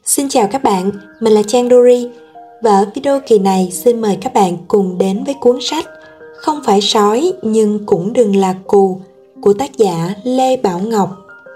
Xin chào các bạn, mình là Trang Dori và ở video kỳ này xin mời các bạn cùng đến với cuốn sách Không phải sói nhưng cũng đừng là cù của tác giả Lê Bảo Ngọc.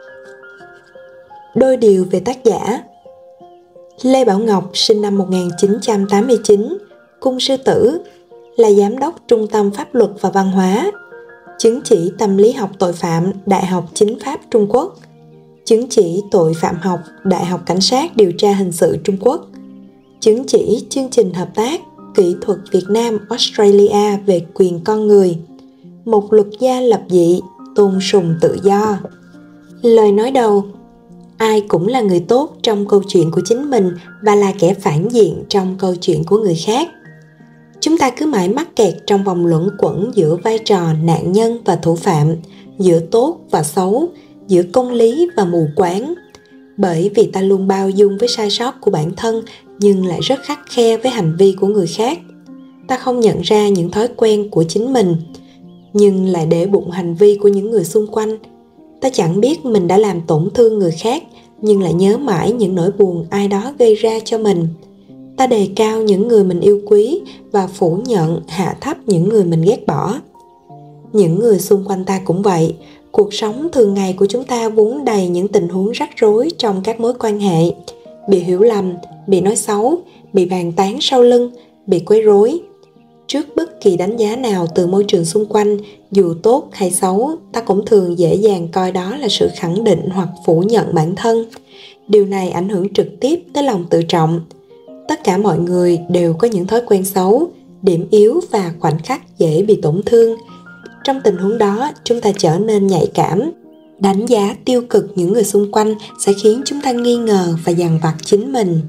Đôi điều về tác giả. Lê Bảo Ngọc sinh năm 1989, cung sư tử, là giám đốc Trung tâm Pháp luật và Văn hóa, chứng chỉ tâm lý học tội phạm Đại học Chính pháp Trung Quốc, chứng chỉ tội phạm học Đại học Cảnh sát điều tra hình sự Trung Quốc, chứng chỉ chương trình hợp tác kỹ thuật Việt Nam Australia về quyền con người, một luật gia lập dị, tôn sùng tự do. Lời nói đầu: ai cũng là người tốt trong câu chuyện của chính mình và là kẻ phản diện trong câu chuyện của người khác. Chúng ta cứ mãi mắc kẹt trong vòng luẩn quẩn giữa vai trò nạn nhân và thủ phạm, giữa tốt và xấu, giữa công lý và mù quáng. Bởi vì ta luôn bao dung với sai sót của bản thân nhưng lại rất khắt khe với hành vi của người khác. Ta không nhận ra những thói quen của chính mình nhưng lại để bụng hành vi của những người xung quanh. Ta chẳng biết mình đã làm tổn thương người khác nhưng lại nhớ mãi những nỗi buồn ai đó gây ra cho mình. Ta đề cao những người mình yêu quý và phủ nhận, hạ thấp những người mình ghét bỏ. Những người xung quanh ta cũng vậy. Cuộc sống thường ngày của chúng ta vốn đầy những tình huống rắc rối trong các mối quan hệ. Bị hiểu lầm, bị nói xấu, bị bàn tán sau lưng, bị quấy rối. Trước bất kỳ đánh giá nào từ môi trường xung quanh, dù tốt hay xấu, ta cũng thường dễ dàng coi đó là sự khẳng định hoặc phủ nhận bản thân. Điều này ảnh hưởng trực tiếp tới lòng tự trọng. Tất cả mọi người đều có những thói quen xấu, điểm yếu và khoảnh khắc dễ bị tổn thương. Trong tình huống đó, chúng ta trở nên nhạy cảm. Đánh giá tiêu cực những người xung quanh sẽ khiến chúng ta nghi ngờ và dằn vặt chính mình.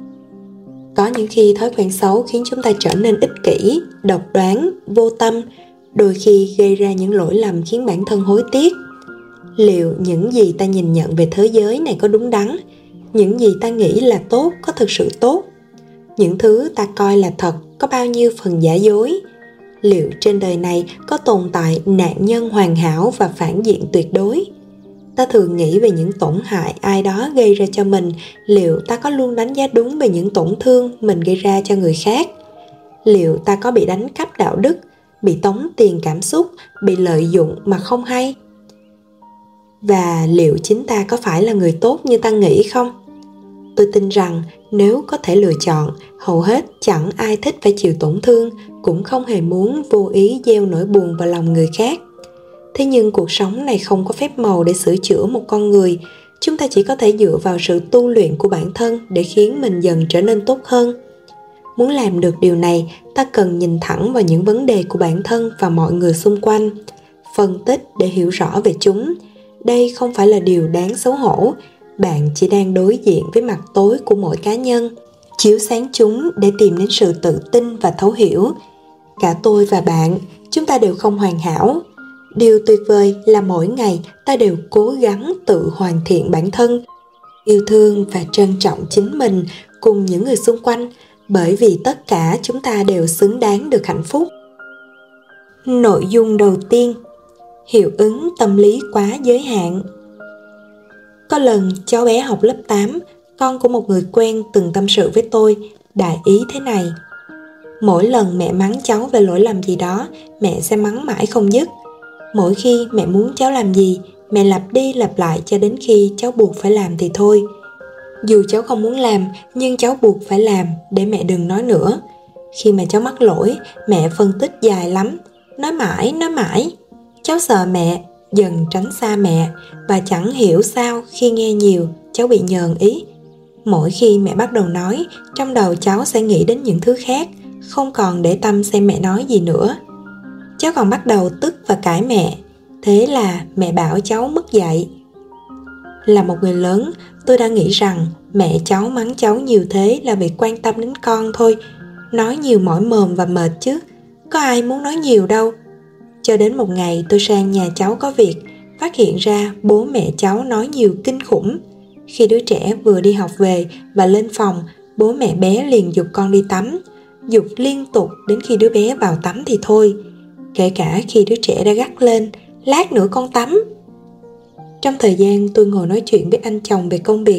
Có những khi thói quen xấu khiến chúng ta trở nên ích kỷ, độc đoán, vô tâm, đôi khi gây ra những lỗi lầm khiến bản thân hối tiếc. Liệu những gì ta nhìn nhận về thế giới này có đúng đắn? Những gì ta nghĩ là tốt có thực sự tốt? Những thứ ta coi là thật có bao nhiêu phần giả dối? Liệu trên đời này có tồn tại nạn nhân hoàn hảo và phản diện tuyệt đối? Ta thường nghĩ về những tổn hại ai đó gây ra cho mình. Liệu ta có luôn đánh giá đúng về những tổn thương mình gây ra cho người khác? Liệu ta có bị đánh cắp đạo đức, bị tống tiền cảm xúc, bị lợi dụng mà không hay? Và liệu chính ta có phải là người tốt như ta nghĩ không? Tôi tin rằng nếu có thể lựa chọn, hầu hết chẳng ai thích phải chịu tổn thương, cũng không hề muốn vô ý gieo nỗi buồn vào lòng người khác. Thế nhưng cuộc sống này không có phép màu để sửa chữa một con người. Chúng ta chỉ có thể dựa vào sự tu luyện của bản thân để khiến mình dần trở nên tốt hơn. Muốn làm được điều này, ta cần nhìn thẳng vào những vấn đề của bản thân và mọi người xung quanh, phân tích để hiểu rõ về chúng. Đây không phải là điều đáng xấu hổ. Bạn chỉ đang đối diện với mặt tối của mỗi cá nhân, chiếu sáng chúng để tìm đến sự tự tin và thấu hiểu. Cả tôi và bạn, chúng ta đều không hoàn hảo. Điều tuyệt vời là mỗi ngày ta đều cố gắng tự hoàn thiện bản thân, yêu thương và trân trọng chính mình cùng những người xung quanh, bởi vì tất cả chúng ta đều xứng đáng được hạnh phúc. Nội dung đầu tiên: hiệu ứng tâm lý quá giới hạn. Có lần cháu bé học lớp 8, con của một người quen từng tâm sự với tôi, đại ý thế này: mỗi lần mẹ mắng cháu về lỗi lầm gì đó, mẹ sẽ mắng mãi không dứt. Mỗi khi mẹ muốn cháu làm gì, mẹ lặp đi lặp lại cho đến khi cháu buộc phải làm thì thôi. Dù cháu không muốn làm, nhưng cháu buộc phải làm để mẹ đừng nói nữa. Khi mà cháu mắc lỗi, mẹ phân tích dài lắm, nói mãi. Cháu sợ mẹ, dần tránh xa mẹ, và chẳng hiểu sao khi nghe nhiều, cháu bị nhờn ý. Mỗi khi mẹ bắt đầu nói, trong đầu cháu sẽ nghĩ đến những thứ khác, không còn để tâm xem mẹ nói gì nữa. Cháu còn bắt đầu tức và cãi mẹ. Thế là mẹ bảo cháu mất dạy. Là một người lớn, tôi đã nghĩ rằng mẹ cháu mắng cháu nhiều thế là vì quan tâm đến con thôi. Nói nhiều mỏi mồm và mệt chứ, có ai muốn nói nhiều đâu. Cho đến một ngày tôi sang nhà cháu có việc, phát hiện ra bố mẹ cháu nói nhiều kinh khủng. Khi đứa trẻ vừa đi học về và lên phòng, bố mẹ bé liền giục con đi tắm. Giục liên tục đến khi đứa bé vào tắm thì thôi. Kể cả khi đứa trẻ đã gắt lên: lát nữa con tắm. Trong thời gian tôi ngồi nói chuyện với anh chồng về công việc,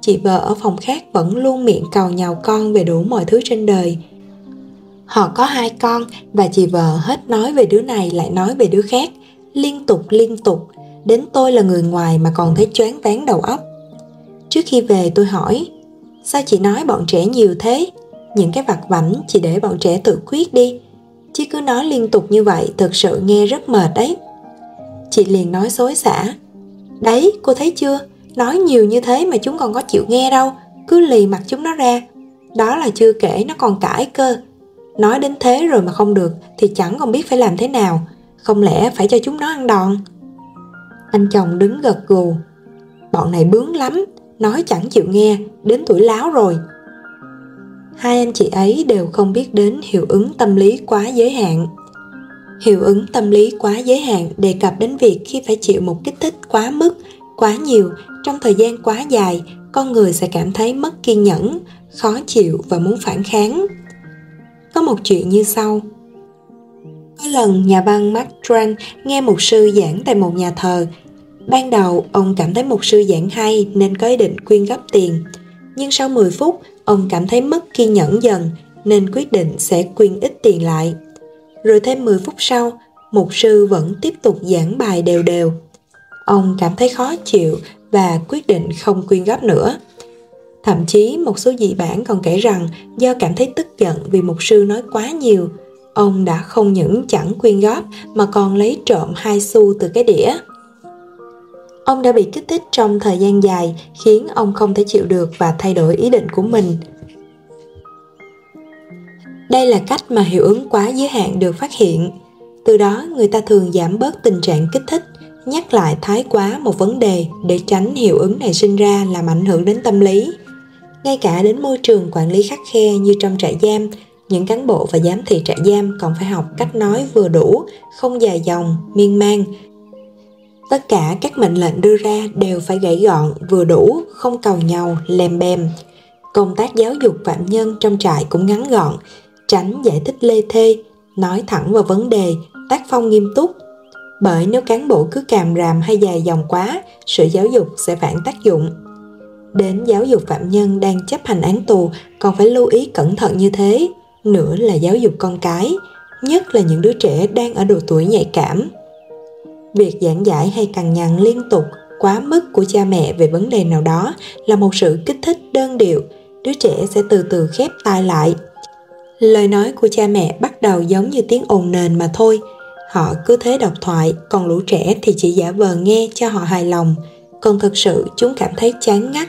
chị vợ ở phòng khác vẫn luôn miệng càu nhàu con về đủ mọi thứ trên đời. Họ có 2 con và chị vợ hết nói về đứa này lại nói về đứa khác, liên tục, đến tôi là người ngoài mà còn thấy choáng váng đầu óc. Trước khi về tôi hỏi, sao chị nói bọn trẻ nhiều thế? Những cái vặt vãnh chị để bọn trẻ tự quyết đi, chứ cứ nói liên tục như vậy thực sự nghe rất mệt đấy. Chị liền nói xối xả, đấy cô thấy chưa, nói nhiều như thế mà chúng còn có chịu nghe đâu, cứ lì mặt chúng nó ra. Đó là chưa kể nó còn cãi cơ. Nói đến thế rồi mà không được thì chẳng còn biết phải làm thế nào, không lẽ phải cho chúng nó ăn đòn? Anh chồng đứng gật gù, bọn này bướng lắm, nói chẳng chịu nghe, đến tuổi láo rồi. 2 anh chị ấy đều không biết đến hiệu ứng tâm lý quá giới hạn. Hiệu ứng tâm lý quá giới hạn đề cập đến việc khi phải chịu một kích thích quá mức, quá nhiều trong thời gian quá dài, con người sẽ cảm thấy mất kiên nhẫn, khó chịu và muốn phản kháng. Có một chuyện như sau. Có lần nhà văn Mark Twain nghe mục sư giảng tại một nhà thờ. Ban đầu ông cảm thấy mục sư giảng hay nên có ý định quyên góp tiền. Nhưng sau 10 phút, ông cảm thấy mất kiên nhẫn dần nên quyết định sẽ quyên ít tiền lại. Rồi thêm 10 phút sau, mục sư vẫn tiếp tục giảng bài đều đều. Ông cảm thấy khó chịu và quyết định không quyên góp nữa. Thậm chí một số dị bản còn kể rằng do cảm thấy tức giận vì mục sư nói quá nhiều, ông đã không những chẳng quyên góp mà còn lấy trộm 2 xu từ cái đĩa. Ông đã bị kích thích trong thời gian dài khiến ông không thể chịu được và thay đổi ý định của mình. Đây là cách mà hiệu ứng quá giới hạn được phát hiện. Từ đó người ta thường giảm bớt tình trạng kích thích, nhắc lại thái quá một vấn đề để tránh hiệu ứng này sinh ra làm ảnh hưởng đến tâm lý. Ngay cả đến môi trường quản lý khắt khe như trong trại giam, những cán bộ và giám thị trại giam còn phải học cách nói vừa đủ, không dài dòng, miên man. Tất cả các mệnh lệnh đưa ra đều phải gãy gọn, vừa đủ, không càu nhàu, lèm bèm. Công tác giáo dục phạm nhân trong trại cũng ngắn gọn, tránh giải thích lê thê, nói thẳng vào vấn đề, tác phong nghiêm túc. Bởi nếu cán bộ cứ càm ràm hay dài dòng quá, sự giáo dục sẽ phản tác dụng. Đến giáo dục phạm nhân đang chấp hành án tù còn phải lưu ý cẩn thận như thế, nữa là giáo dục con cái, nhất là những đứa trẻ đang ở độ tuổi nhạy cảm. Việc giảng giải hay cằn nhằn liên tục, quá mức của cha mẹ về vấn đề nào đó là một sự kích thích đơn điệu, đứa trẻ sẽ từ từ khép tai lại. Lời nói của cha mẹ bắt đầu giống như tiếng ồn nền mà thôi. Họ cứ thế độc thoại, còn lũ trẻ thì chỉ giả vờ nghe cho họ hài lòng, còn thực sự chúng cảm thấy chán ngắt.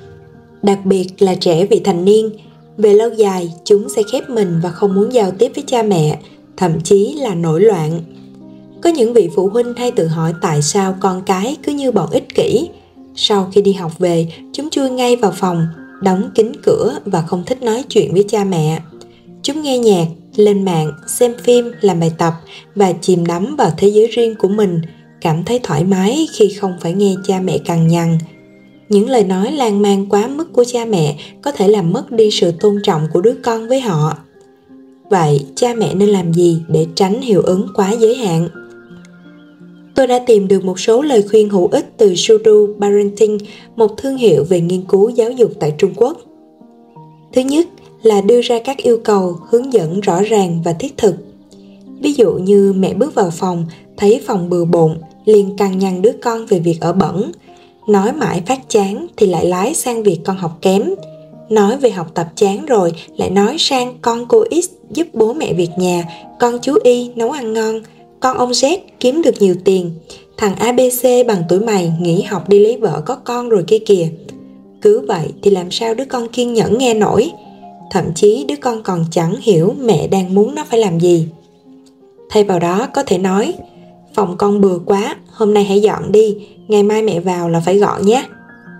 Đặc biệt là trẻ vị thành niên, về lâu dài chúng sẽ khép mình và không muốn giao tiếp với cha mẹ, thậm chí là nổi loạn. Có những vị phụ huynh hay tự hỏi tại sao con cái cứ như bọn ích kỷ. Sau khi đi học về, chúng chui ngay vào phòng, đóng kín cửa và không thích nói chuyện với cha mẹ. Chúng nghe nhạc, lên mạng, xem phim, làm bài tập và chìm đắm vào thế giới riêng của mình, cảm thấy thoải mái khi không phải nghe cha mẹ cằn nhằn. Những lời nói lan man quá mức của cha mẹ có thể làm mất đi sự tôn trọng của đứa con với họ. Vậy, cha mẹ nên làm gì để tránh hiệu ứng quá giới hạn? Tôi đã tìm được một số lời khuyên hữu ích từ Sudo Parenting, một thương hiệu về nghiên cứu giáo dục tại Trung Quốc. Thứ nhất là đưa ra các yêu cầu, hướng dẫn rõ ràng và thiết thực. Ví dụ như mẹ bước vào phòng, thấy phòng bừa bộn, liền cằn nhằn đứa con về việc ở bẩn. Nói mãi phát chán thì lại lái sang việc con học kém. Nói về học tập chán rồi lại nói sang con cô X giúp bố mẹ việc nhà, con chú Y nấu ăn ngon, con ông Z kiếm được nhiều tiền, thằng ABC bằng tuổi mày nghỉ học đi lấy vợ có con rồi kia kìa. Cứ vậy thì làm sao đứa con kiên nhẫn nghe nổi? Thậm chí đứa con còn chẳng hiểu mẹ đang muốn nó phải làm gì. Thay vào đó có thể nói, phòng con bừa quá, hôm nay hãy dọn đi, ngày mai mẹ vào là phải gọn nhé.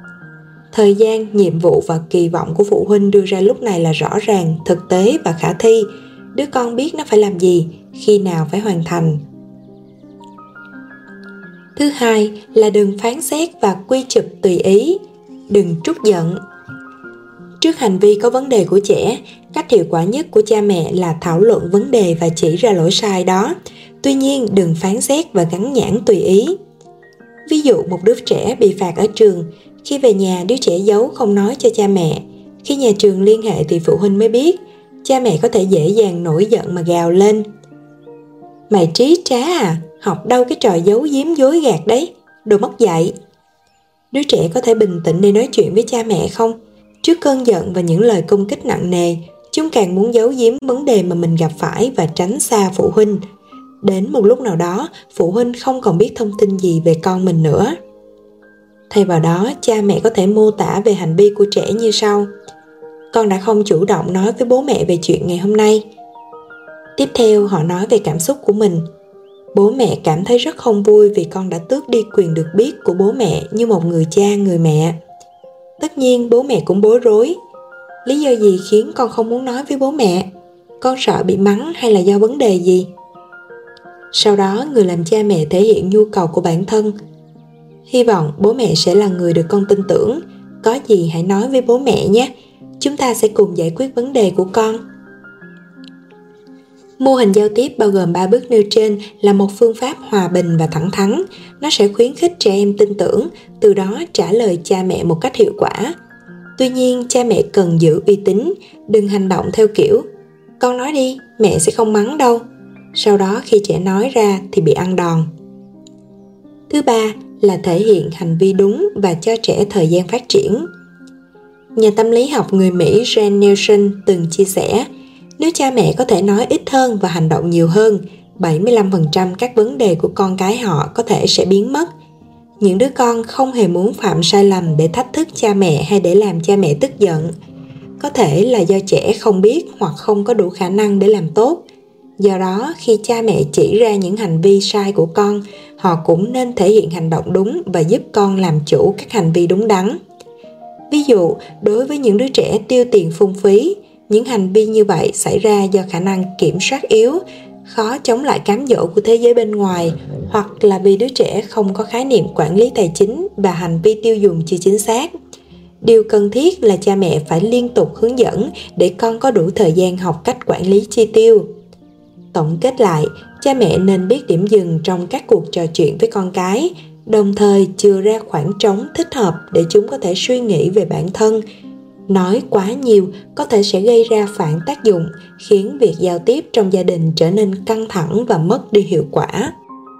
Thời gian, nhiệm vụ và kỳ vọng của phụ huynh đưa ra lúc này là rõ ràng, thực tế và khả thi. Đứa con biết nó phải làm gì, khi nào phải hoàn thành. Thứ hai là đừng phán xét và quy chụp tùy ý, đừng trút giận. Trước hành vi có vấn đề của trẻ, cách hiệu quả nhất của cha mẹ là thảo luận vấn đề và chỉ ra lỗi sai đó. Tuy nhiên đừng phán xét và gắn nhãn tùy ý. Ví dụ một đứa trẻ bị phạt ở trường, khi về nhà đứa trẻ giấu không nói cho cha mẹ. Khi nhà trường liên hệ thì phụ huynh mới biết. Cha mẹ có thể dễ dàng nổi giận mà gào lên: "Mày trí trá à, học đâu cái trò giấu giếm dối gạt đấy, đồ mất dạy." Đứa trẻ có thể bình tĩnh để nói chuyện với cha mẹ không? Trước cơn giận và những lời công kích nặng nề, chúng càng muốn giấu giếm vấn đề mà mình gặp phải và tránh xa phụ huynh. Đến một lúc nào đó, phụ huynh không còn biết thông tin gì về con mình nữa. Thay vào đó, cha mẹ có thể mô tả về hành vi của trẻ như sau: "Con đã không chủ động nói với bố mẹ về chuyện ngày hôm nay." Tiếp theo, họ nói về cảm xúc của mình. "Bố mẹ cảm thấy rất không vui vì con đã tước đi quyền được biết của bố mẹ như một người cha, người mẹ. Tất nhiên bố mẹ cũng bối rối. Lý do gì khiến con không muốn nói với bố mẹ? Con sợ bị mắng hay là do vấn đề gì?" Sau đó, người làm cha mẹ thể hiện nhu cầu của bản thân. "Hy vọng bố mẹ sẽ là người được con tin tưởng. Có gì hãy nói với bố mẹ nhé. Chúng ta sẽ cùng giải quyết vấn đề của con." Mô hình giao tiếp bao gồm 3 bước nêu trên là một phương pháp hòa bình và thẳng thắn. Nó sẽ khuyến khích trẻ em tin tưởng, từ đó trả lời cha mẹ một cách hiệu quả. Tuy nhiên, cha mẹ cần giữ uy tín, đừng hành động theo kiểu "Con nói đi, mẹ sẽ không mắng đâu." Sau đó khi trẻ nói ra thì bị ăn đòn. Thứ ba là thể hiện hành vi đúng và cho trẻ thời gian phát triển. Nhà tâm lý học người Mỹ Jen Nelson từng chia sẻ, nếu cha mẹ có thể nói ít hơn và hành động nhiều hơn, 75% các vấn đề của con cái họ có thể sẽ biến mất. Những đứa con không hề muốn phạm sai lầm để thách thức cha mẹ hay để làm cha mẹ tức giận. Có thể là do trẻ không biết hoặc không có đủ khả năng để làm tốt. Do đó, khi cha mẹ chỉ ra những hành vi sai của con, họ cũng nên thể hiện hành động đúng và giúp con làm chủ các hành vi đúng đắn. Ví dụ, đối với những đứa trẻ tiêu tiền phung phí, những hành vi như vậy xảy ra do khả năng kiểm soát yếu, khó chống lại cám dỗ của thế giới bên ngoài, hoặc là vì đứa trẻ không có khái niệm quản lý tài chính và hành vi tiêu dùng chưa chính xác. Điều cần thiết là cha mẹ phải liên tục hướng dẫn để con có đủ thời gian học cách quản lý chi tiêu. Tổng kết lại, cha mẹ nên biết điểm dừng trong các cuộc trò chuyện với con cái, đồng thời chừa ra khoảng trống thích hợp để chúng có thể suy nghĩ về bản thân. Nói quá nhiều có thể sẽ gây ra phản tác dụng, khiến việc giao tiếp trong gia đình trở nên căng thẳng và mất đi hiệu quả.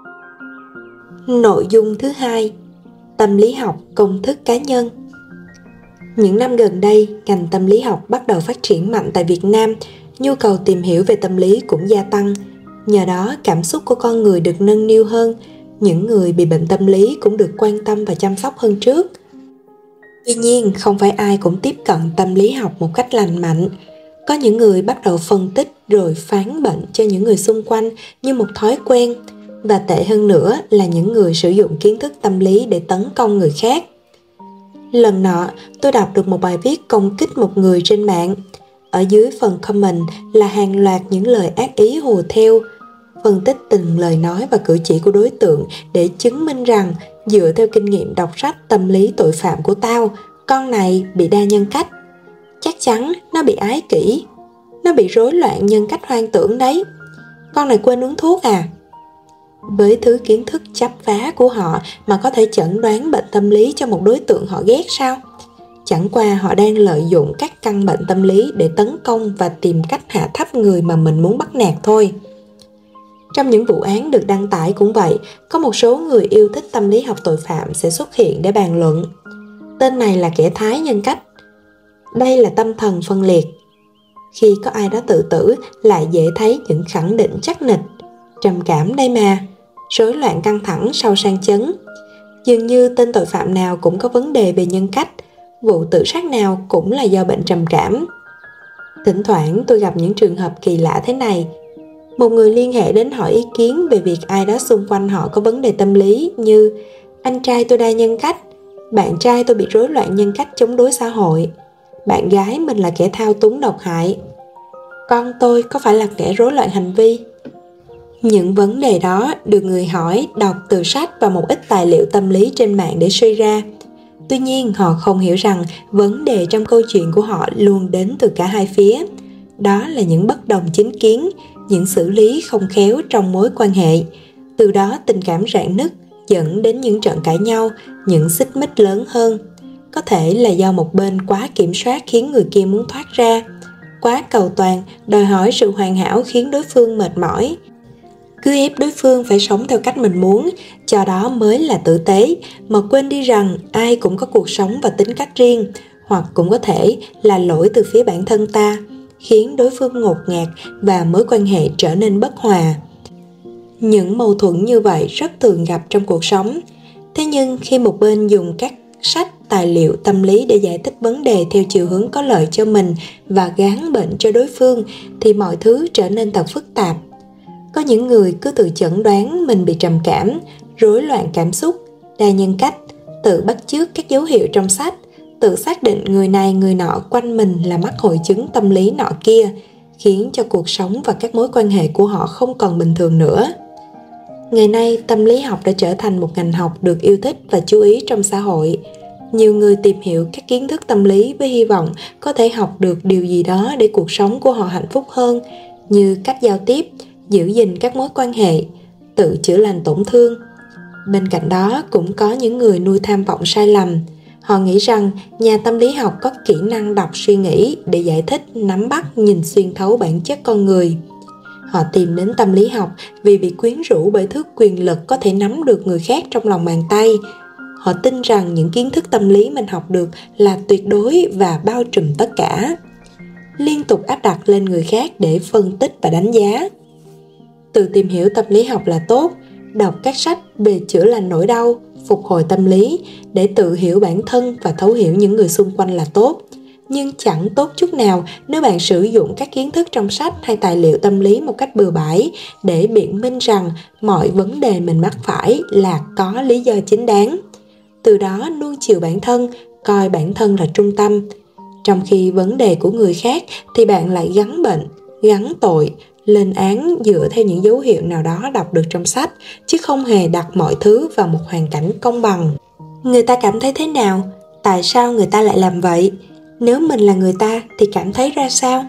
Nội dung thứ hai, tâm lý học công thức cá nhân. Những năm gần đây, ngành tâm lý học bắt đầu phát triển mạnh tại Việt Nam, nhu cầu tìm hiểu về tâm lý cũng gia tăng. Nhờ đó, cảm xúc của con người được nâng niu hơn, những người bị bệnh tâm lý cũng được quan tâm và chăm sóc hơn trước. Tuy nhiên, không phải ai cũng tiếp cận tâm lý học một cách lành mạnh. Có những người bắt đầu phân tích rồi phán bệnh cho những người xung quanh như một thói quen, và tệ hơn nữa là những người sử dụng kiến thức tâm lý để tấn công người khác. Lần nọ, tôi đọc được một bài viết công kích một người trên mạng. Ở dưới phần comment là hàng loạt những lời ác ý hùa theo, phân tích từng lời nói và cử chỉ của đối tượng để chứng minh rằng dựa theo kinh nghiệm đọc sách tâm lý tội phạm của tao, con này bị đa nhân cách. Chắc chắn nó bị ái kỷ, nó bị rối loạn nhân cách hoang tưởng đấy. Con này quên uống thuốc à? Với thứ kiến thức chắp vá của họ mà có thể chẩn đoán bệnh tâm lý cho một đối tượng họ ghét sao? Chẳng qua họ đang lợi dụng các căn bệnh tâm lý để tấn công và tìm cách hạ thấp người mà mình muốn bắt nạt thôi. Trong những vụ án được đăng tải cũng vậy, có một số người yêu thích tâm lý học tội phạm sẽ xuất hiện để bàn luận. Tên này là kẻ thái nhân cách. Đây là tâm thần phân liệt. Khi có ai đó tự tử, lại dễ thấy những khẳng định chắc nịch. Trầm cảm đây mà, rối loạn căng thẳng sau sang chấn. Dường như tên tội phạm nào cũng có vấn đề về nhân cách, vụ tự sát nào cũng là do bệnh trầm cảm. Thỉnh thoảng tôi gặp những trường hợp kỳ lạ thế này. Một người liên hệ đến hỏi ý kiến về việc ai đó xung quanh họ có vấn đề tâm lý như anh trai tôi đa nhân cách, bạn trai tôi bị rối loạn nhân cách chống đối xã hội, bạn gái mình là kẻ thao túng độc hại, con tôi có phải là kẻ rối loạn hành vi. Những vấn đề đó được người hỏi đọc từ sách và một ít tài liệu tâm lý trên mạng để suy ra. Tuy nhiên họ không hiểu rằng vấn đề trong câu chuyện của họ luôn đến từ cả hai phía. Đó là những bất đồng chính kiến, những xử lý không khéo trong mối quan hệ. Từ đó tình cảm rạn nứt, dẫn đến những trận cãi nhau, những xích mích lớn hơn. Có thể là do một bên quá kiểm soát khiến người kia muốn thoát ra, quá cầu toàn, đòi hỏi sự hoàn hảo khiến đối phương mệt mỏi. Cứ ép đối phương phải sống theo cách mình muốn, cho đó mới là tử tế, mà quên đi rằng ai cũng có cuộc sống và tính cách riêng, hoặc cũng có thể là lỗi từ phía bản thân ta, khiến đối phương ngột ngạt và mối quan hệ trở nên bất hòa. Những mâu thuẫn như vậy rất thường gặp trong cuộc sống. Thế nhưng khi một bên dùng các sách, tài liệu tâm lý để giải thích vấn đề theo chiều hướng có lợi cho mình và gán bệnh cho đối phương, thì mọi thứ trở nên thật phức tạp. Có những người cứ tự chẩn đoán mình bị trầm cảm, rối loạn cảm xúc, đa nhân cách, tự bắt chước các dấu hiệu trong sách, tự xác định người này người nọ quanh mình là mắc hội chứng tâm lý nọ kia, khiến cho cuộc sống và các mối quan hệ của họ không còn bình thường nữa. Ngày nay, tâm lý học đã trở thành một ngành học được yêu thích và chú ý trong xã hội. Nhiều người tìm hiểu các kiến thức tâm lý với hy vọng có thể học được điều gì đó để cuộc sống của họ hạnh phúc hơn, như cách giao tiếp, giữ gìn các mối quan hệ, tự chữa lành tổn thương. Bên cạnh đó cũng có những người nuôi tham vọng sai lầm. Họ nghĩ rằng nhà tâm lý học có kỹ năng đọc suy nghĩ để giải thích, nắm bắt, nhìn xuyên thấu bản chất con người. Họ tìm đến tâm lý học vì bị quyến rũ bởi thứ quyền lực có thể nắm được người khác trong lòng bàn tay. Họ tin rằng những kiến thức tâm lý mình học được là tuyệt đối và bao trùm tất cả. Liên tục áp đặt lên người khác để phân tích và đánh giá. Tự tìm hiểu tâm lý học là tốt, đọc các sách về chữa lành nỗi đau, phục hồi tâm lý để tự hiểu bản thân và thấu hiểu những người xung quanh là tốt. Nhưng chẳng tốt chút nào nếu bạn sử dụng các kiến thức trong sách hay tài liệu tâm lý một cách bừa bãi để biện minh rằng mọi vấn đề mình mắc phải là có lý do chính đáng. Từ đó nuông chiều bản thân, coi bản thân là trung tâm. Trong khi vấn đề của người khác thì bạn lại gắn bệnh, gắn tội, lên án dựa theo những dấu hiệu nào đó đọc được trong sách, chứ không hề đặt mọi thứ vào một hoàn cảnh công bằng. Người ta cảm thấy thế nào? Tại sao người ta lại làm vậy? Nếu mình là người ta thì cảm thấy ra sao?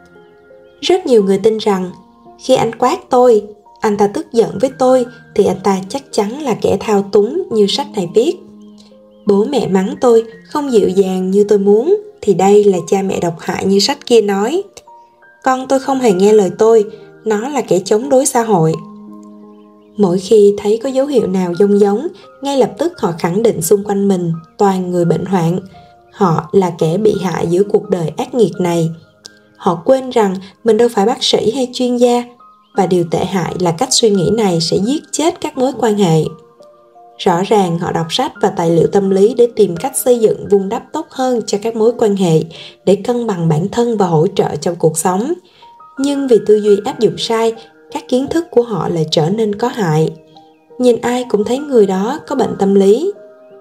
Rất nhiều người tin rằng khi anh quát tôi, anh ta tức giận với tôi thì anh ta chắc chắn là kẻ thao túng như sách này viết. Bố mẹ mắng tôi không dịu dàng như tôi muốn thì đây là cha mẹ độc hại như sách kia nói. Con tôi không hề nghe lời tôi, nó là kẻ chống đối xã hội. Mỗi khi thấy có dấu hiệu nào giống, ngay lập tức họ khẳng định xung quanh mình toàn người bệnh hoạn. Họ là kẻ bị hại giữa cuộc đời ác nghiệt này. Họ quên rằng mình đâu phải bác sĩ hay chuyên gia, và điều tệ hại là cách suy nghĩ này sẽ giết chết các mối quan hệ. Rõ ràng họ đọc sách và tài liệu tâm lý để tìm cách xây dựng vun đắp tốt hơn cho các mối quan hệ, để cân bằng bản thân và hỗ trợ trong cuộc sống. Nhưng vì tư duy áp dụng sai, các kiến thức của họ lại trở nên có hại. Nhìn ai cũng thấy người đó có bệnh tâm lý.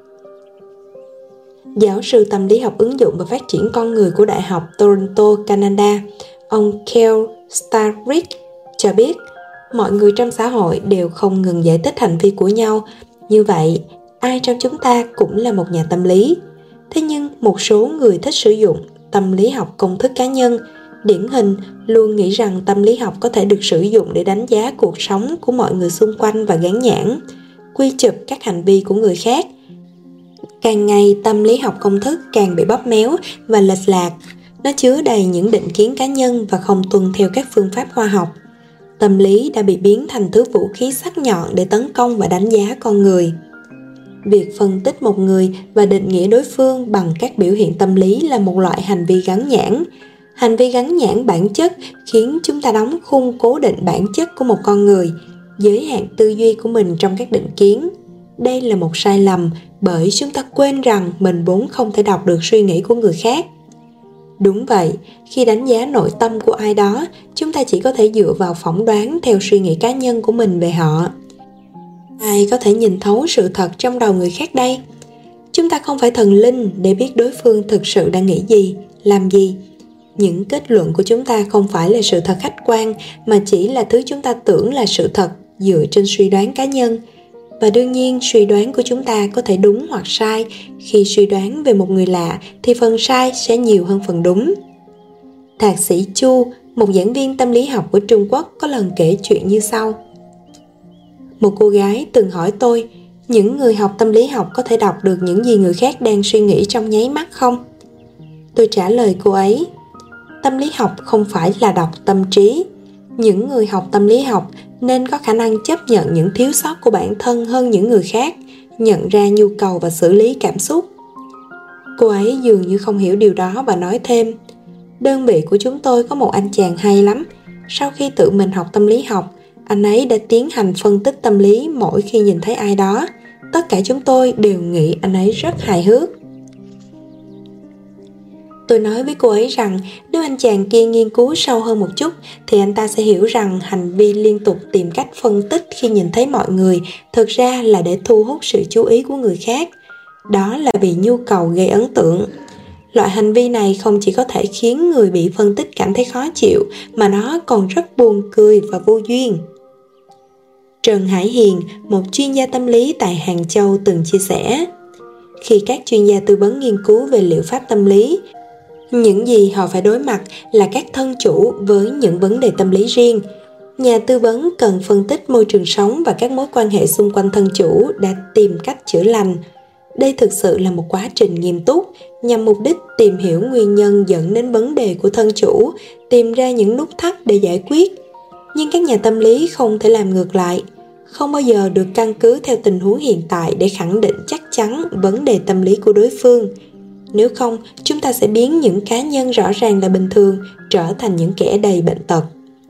Giáo sư tâm lý học ứng dụng và phát triển con người của Đại học Toronto, Canada, ông Kel Starrett cho biết, mọi người trong xã hội đều không ngừng giải thích hành vi của nhau. Như vậy, ai trong chúng ta cũng là một nhà tâm lý. Thế nhưng một số người thích sử dụng tâm lý học công thức cá nhân, điển hình luôn nghĩ rằng tâm lý học có thể được sử dụng để đánh giá cuộc sống của mọi người xung quanh và gán nhãn, quy chụp các hành vi của người khác. Càng ngày tâm lý học công thức càng bị bóp méo và lệch lạc. Nó chứa đầy những định kiến cá nhân và không tuân theo các phương pháp khoa học. Tâm lý đã bị biến thành thứ vũ khí sắc nhọn để tấn công và đánh giá con người. Việc phân tích một người và định nghĩa đối phương bằng các biểu hiện tâm lý là một loại hành vi gắn nhãn. Hành vi gắn nhãn bản chất khiến chúng ta đóng khung cố định bản chất của một con người, giới hạn tư duy của mình trong các định kiến. Đây là một sai lầm bởi chúng ta quên rằng mình vốn không thể đọc được suy nghĩ của người khác. Đúng vậy, khi đánh giá nội tâm của ai đó, chúng ta chỉ có thể dựa vào phỏng đoán theo suy nghĩ cá nhân của mình về họ. Ai có thể nhìn thấu sự thật trong đầu người khác đây? Chúng ta không phải thần linh để biết đối phương thực sự đang nghĩ gì, làm gì. Những kết luận của chúng ta không phải là sự thật khách quan, mà chỉ là thứ chúng ta tưởng là sự thật dựa trên suy đoán cá nhân. Và đương nhiên, suy đoán của chúng ta có thể đúng hoặc sai. Khi suy đoán về một người lạ thì phần sai sẽ nhiều hơn phần đúng. Thạc sĩ Chu, một giảng viên tâm lý học của Trung Quốc, có lần kể chuyện như sau. Một cô gái từng hỏi tôi, Những người học tâm lý học có thể đọc được những gì người khác đang suy nghĩ trong nháy mắt không? Tôi trả lời cô ấy, tâm lý học không phải là đọc tâm trí. Những người học tâm lý học nên có khả năng chấp nhận những thiếu sót của bản thân hơn những người khác, nhận ra nhu cầu và xử lý cảm xúc. Cô ấy dường như không hiểu điều đó và nói thêm, đơn vị của chúng tôi có một anh chàng hay lắm. Sau khi tự mình học tâm lý học, anh ấy đã tiến hành phân tích tâm lý mỗi khi nhìn thấy ai đó. Tất cả chúng tôi đều nghĩ anh ấy rất hài hước. Tôi nói với cô ấy rằng nếu anh chàng kia nghiên cứu sâu hơn một chút thì anh ta sẽ hiểu rằng hành vi liên tục tìm cách phân tích khi nhìn thấy mọi người thực ra là để thu hút sự chú ý của người khác. Đó là vì nhu cầu gây ấn tượng. Loại hành vi này không chỉ có thể khiến người bị phân tích cảm thấy khó chịu mà nó còn rất buồn cười và vô duyên. Trần Hải Hiền, một chuyên gia tâm lý tại Hàng Châu từng chia sẻ, khi các chuyên gia tư vấn nghiên cứu về liệu pháp tâm lý, những gì họ phải đối mặt là các thân chủ với những vấn đề tâm lý riêng. Nhà tư vấn cần phân tích môi trường sống và các mối quan hệ xung quanh thân chủ để tìm cách chữa lành. Đây thực sự là một quá trình nghiêm túc nhằm mục đích tìm hiểu nguyên nhân dẫn đến vấn đề của thân chủ, tìm ra những nút thắt để giải quyết. Nhưng các nhà tâm lý không thể làm ngược lại, không bao giờ được căn cứ theo tình huống hiện tại để khẳng định chắc chắn vấn đề tâm lý của đối phương. Nếu không, chúng ta sẽ biến những cá nhân rõ ràng là bình thường trở thành những kẻ đầy bệnh tật.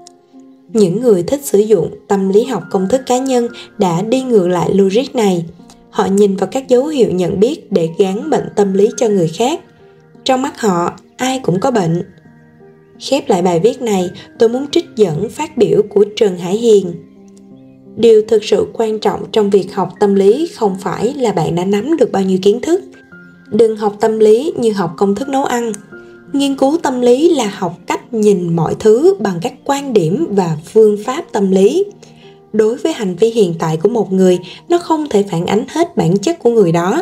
Những người thích sử dụng tâm lý học công thức cá nhân đã đi ngược lại logic này. Họ nhìn vào các dấu hiệu nhận biết để gán bệnh tâm lý cho người khác. Trong mắt họ, ai cũng có bệnh. Khép lại bài viết này, tôi muốn trích dẫn phát biểu của Trần Hải Hiền. Điều thực sự quan trọng trong việc học tâm lý không phải là bạn đã nắm được bao nhiêu kiến thức. Đừng học tâm lý như học công thức nấu ăn. Nghiên cứu tâm lý là học cách nhìn mọi thứ bằng các quan điểm và phương pháp tâm lý. Đối với hành vi hiện tại của một người, nó không thể phản ánh hết bản chất của người đó.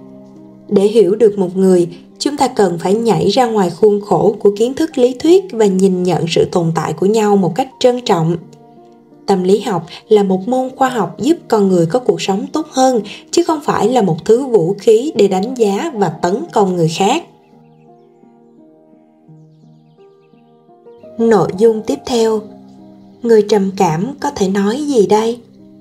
Để hiểu được một người, chúng ta cần phải nhảy ra ngoài khuôn khổ của kiến thức lý thuyết và nhìn nhận sự tồn tại của nhau một cách trân trọng. Tâm lý học là một môn khoa học giúp con người có cuộc sống tốt hơn, chứ không phải là một thứ vũ khí để đánh giá và tấn công người khác. Nội dung tiếp theo: người trầm cảm có thể nói gì đây?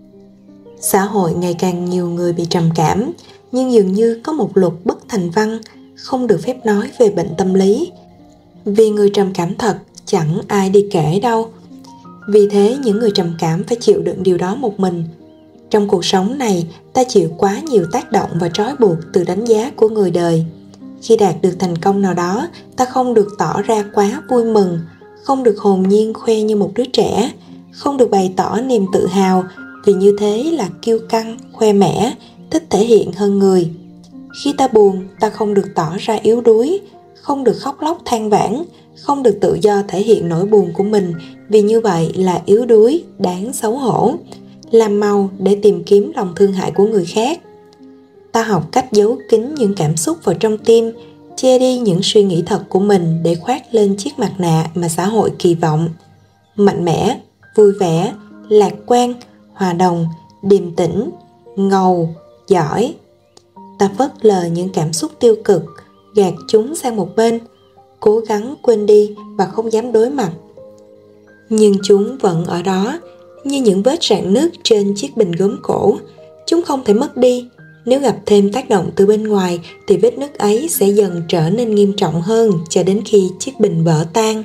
Xã hội ngày càng nhiều người bị trầm cảm, nhưng dường như có một luật bất thành văn không được phép nói về bệnh tâm lý. Vì người trầm cảm thật chẳng ai đi kể đâu. Vì thế những người trầm cảm phải chịu đựng điều đó một mình. Trong cuộc sống này, ta chịu quá nhiều tác động và trói buộc từ đánh giá của người đời. Khi đạt được thành công nào đó, ta không được tỏ ra quá vui mừng, không được hồn nhiên khoe như một đứa trẻ, không được bày tỏ niềm tự hào, vì như thế là kiêu căng, khoe mẽ, thích thể hiện hơn người. Khi ta buồn, ta không được tỏ ra yếu đuối, không được khóc lóc than vãn, không được tự do thể hiện nỗi buồn của mình, vì như vậy là yếu đuối, đáng xấu hổ, làm màu để tìm kiếm lòng thương hại của người khác. Ta học cách giấu kín những cảm xúc vào trong tim, che đi những suy nghĩ thật của mình để khoác lên chiếc mặt nạ mà xã hội kỳ vọng. Mạnh mẽ, vui vẻ, lạc quan, hòa đồng, điềm tĩnh, ngầu, giỏi. Ta phớt lờ những cảm xúc tiêu cực, gạt chúng sang một bên, cố gắng quên đi và không dám đối mặt. Nhưng chúng vẫn ở đó, như những vết rạn nứt trên chiếc bình gốm cổ. Chúng không thể mất đi. Nếu gặp thêm tác động từ bên ngoài thì vết nứt ấy sẽ dần trở nên nghiêm trọng hơn cho đến khi chiếc bình vỡ tan.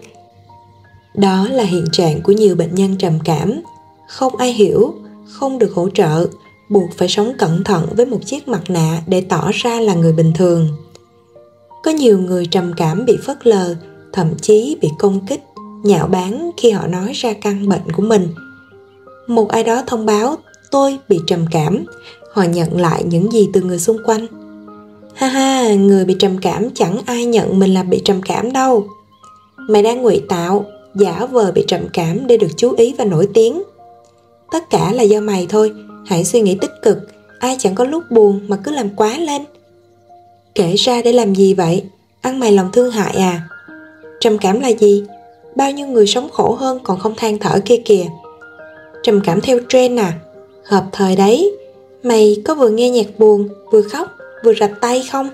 Đó là hiện trạng của nhiều bệnh nhân trầm cảm. Không ai hiểu, không được hỗ trợ, buộc phải sống cẩn thận với một chiếc mặt nạ để tỏ ra là người bình thường. Có nhiều người trầm cảm bị phớt lờ, thậm chí bị công kích, nhạo báng khi họ nói ra căn bệnh của mình. Một ai đó thông báo tôi bị trầm cảm, họ nhận lại những gì từ người xung quanh? Ha ha, người bị trầm cảm chẳng ai nhận mình là bị trầm cảm đâu. Mày đang ngụy tạo, giả vờ bị trầm cảm để được chú ý và nổi tiếng. Tất cả là do mày thôi, hãy suy nghĩ tích cực, ai chẳng có lúc buồn mà cứ làm quá lên. Kể ra để làm gì vậy? Ăn mày lòng thương hại à? Trầm cảm là gì? Bao nhiêu người sống khổ hơn còn không than thở kia kìa. Trầm cảm theo trend à? Hợp thời đấy. Mày có vừa nghe nhạc buồn, vừa khóc, vừa rạch tay không?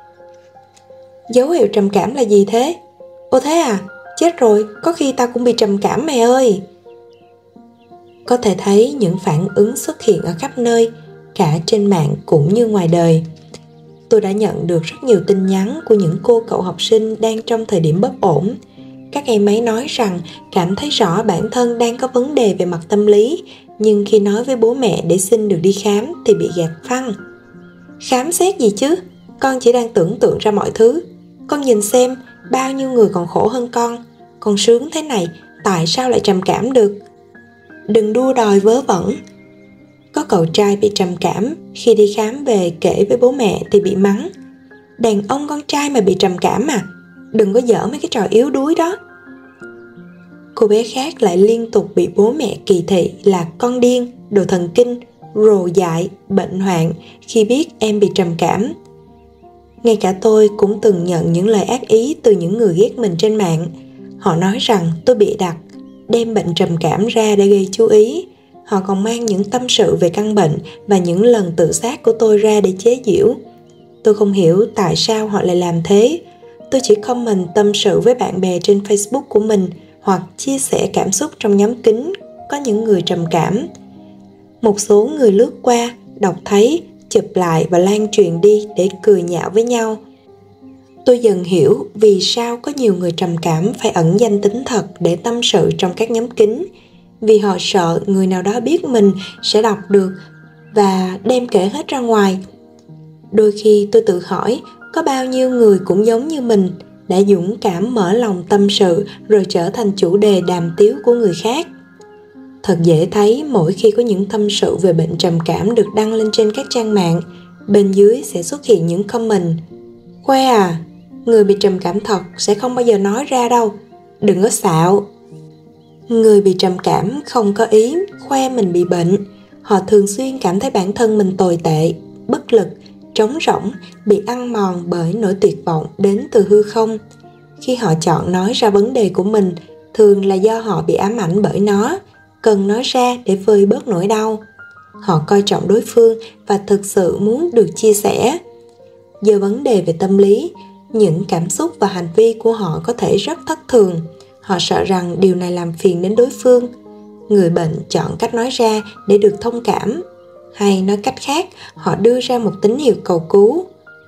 Dấu hiệu trầm cảm là gì thế? Ô thế à? Chết rồi, có khi tao cũng bị trầm cảm mày ơi. Có thể thấy những phản ứng xuất hiện ở khắp nơi, cả trên mạng cũng như ngoài đời. Tôi đã nhận được rất nhiều tin nhắn của những cô cậu học sinh đang trong thời điểm bất ổn. Các em ấy nói rằng cảm thấy rõ bản thân đang có vấn đề về mặt tâm lý, nhưng khi nói với bố mẹ để xin được đi khám thì bị gạt phăng. Khám xét gì chứ? Con chỉ đang tưởng tượng ra mọi thứ. Con nhìn xem, bao nhiêu người còn khổ hơn con sướng thế này, tại sao lại trầm cảm được? Đừng đua đòi vớ vẩn. Có cậu trai bị trầm cảm, khi đi khám về kể với bố mẹ thì bị mắng. Đàn ông con trai mà bị trầm cảm à? Đừng có dở mấy cái trò yếu đuối đó. Cô bé khác lại liên tục bị bố mẹ kỳ thị là con điên, đồ thần kinh, rồ dại, bệnh hoạn khi biết em bị trầm cảm. Ngay cả tôi cũng từng nhận những lời ác ý từ những người ghét mình trên mạng. Họ nói rằng tôi bịa đặt, đem bệnh trầm cảm ra để gây chú ý. Họ còn mang những tâm sự về căn bệnh và những lần tự sát của tôi ra để chế giễu. Tôi không hiểu tại sao họ lại làm thế. Tôi chỉ comment tâm sự với bạn bè trên Facebook của mình hoặc chia sẻ cảm xúc trong nhóm kín có những người trầm cảm. Một số người lướt qua, đọc thấy, chụp lại và lan truyền đi để cười nhạo với nhau. Tôi dần hiểu vì sao có nhiều người trầm cảm phải ẩn danh tính thật để tâm sự trong các nhóm kín, vì họ sợ người nào đó biết mình sẽ đọc được và đem kể hết ra ngoài. Đôi khi tôi tự hỏi, có bao nhiêu người cũng giống như mình, đã dũng cảm mở lòng tâm sự rồi trở thành chủ đề đàm tiếu của người khác. Thật dễ thấy mỗi khi có những tâm sự về bệnh trầm cảm được đăng lên trên các trang mạng, bên dưới sẽ xuất hiện những comment: khoe à, người bị trầm cảm thật sẽ không bao giờ nói ra đâu, đừng có xạo. Người bị trầm cảm không có ý khoe mình bị bệnh. Họ thường xuyên cảm thấy bản thân mình tồi tệ, bất lực, trống rỗng, bị ăn mòn bởi nỗi tuyệt vọng đến từ hư không. Khi họ chọn nói ra vấn đề của mình, thường là do họ bị ám ảnh bởi nó, cần nói ra để vơi bớt nỗi đau. Họ coi trọng đối phương và thực sự muốn được chia sẻ. Giờ vấn đề về tâm lý, những cảm xúc và hành vi của họ có thể rất thất thường. Họ sợ rằng điều này làm phiền đến đối phương. Người bệnh chọn cách nói ra để được thông cảm. Hay nói cách khác, họ đưa ra một tín hiệu cầu cứu.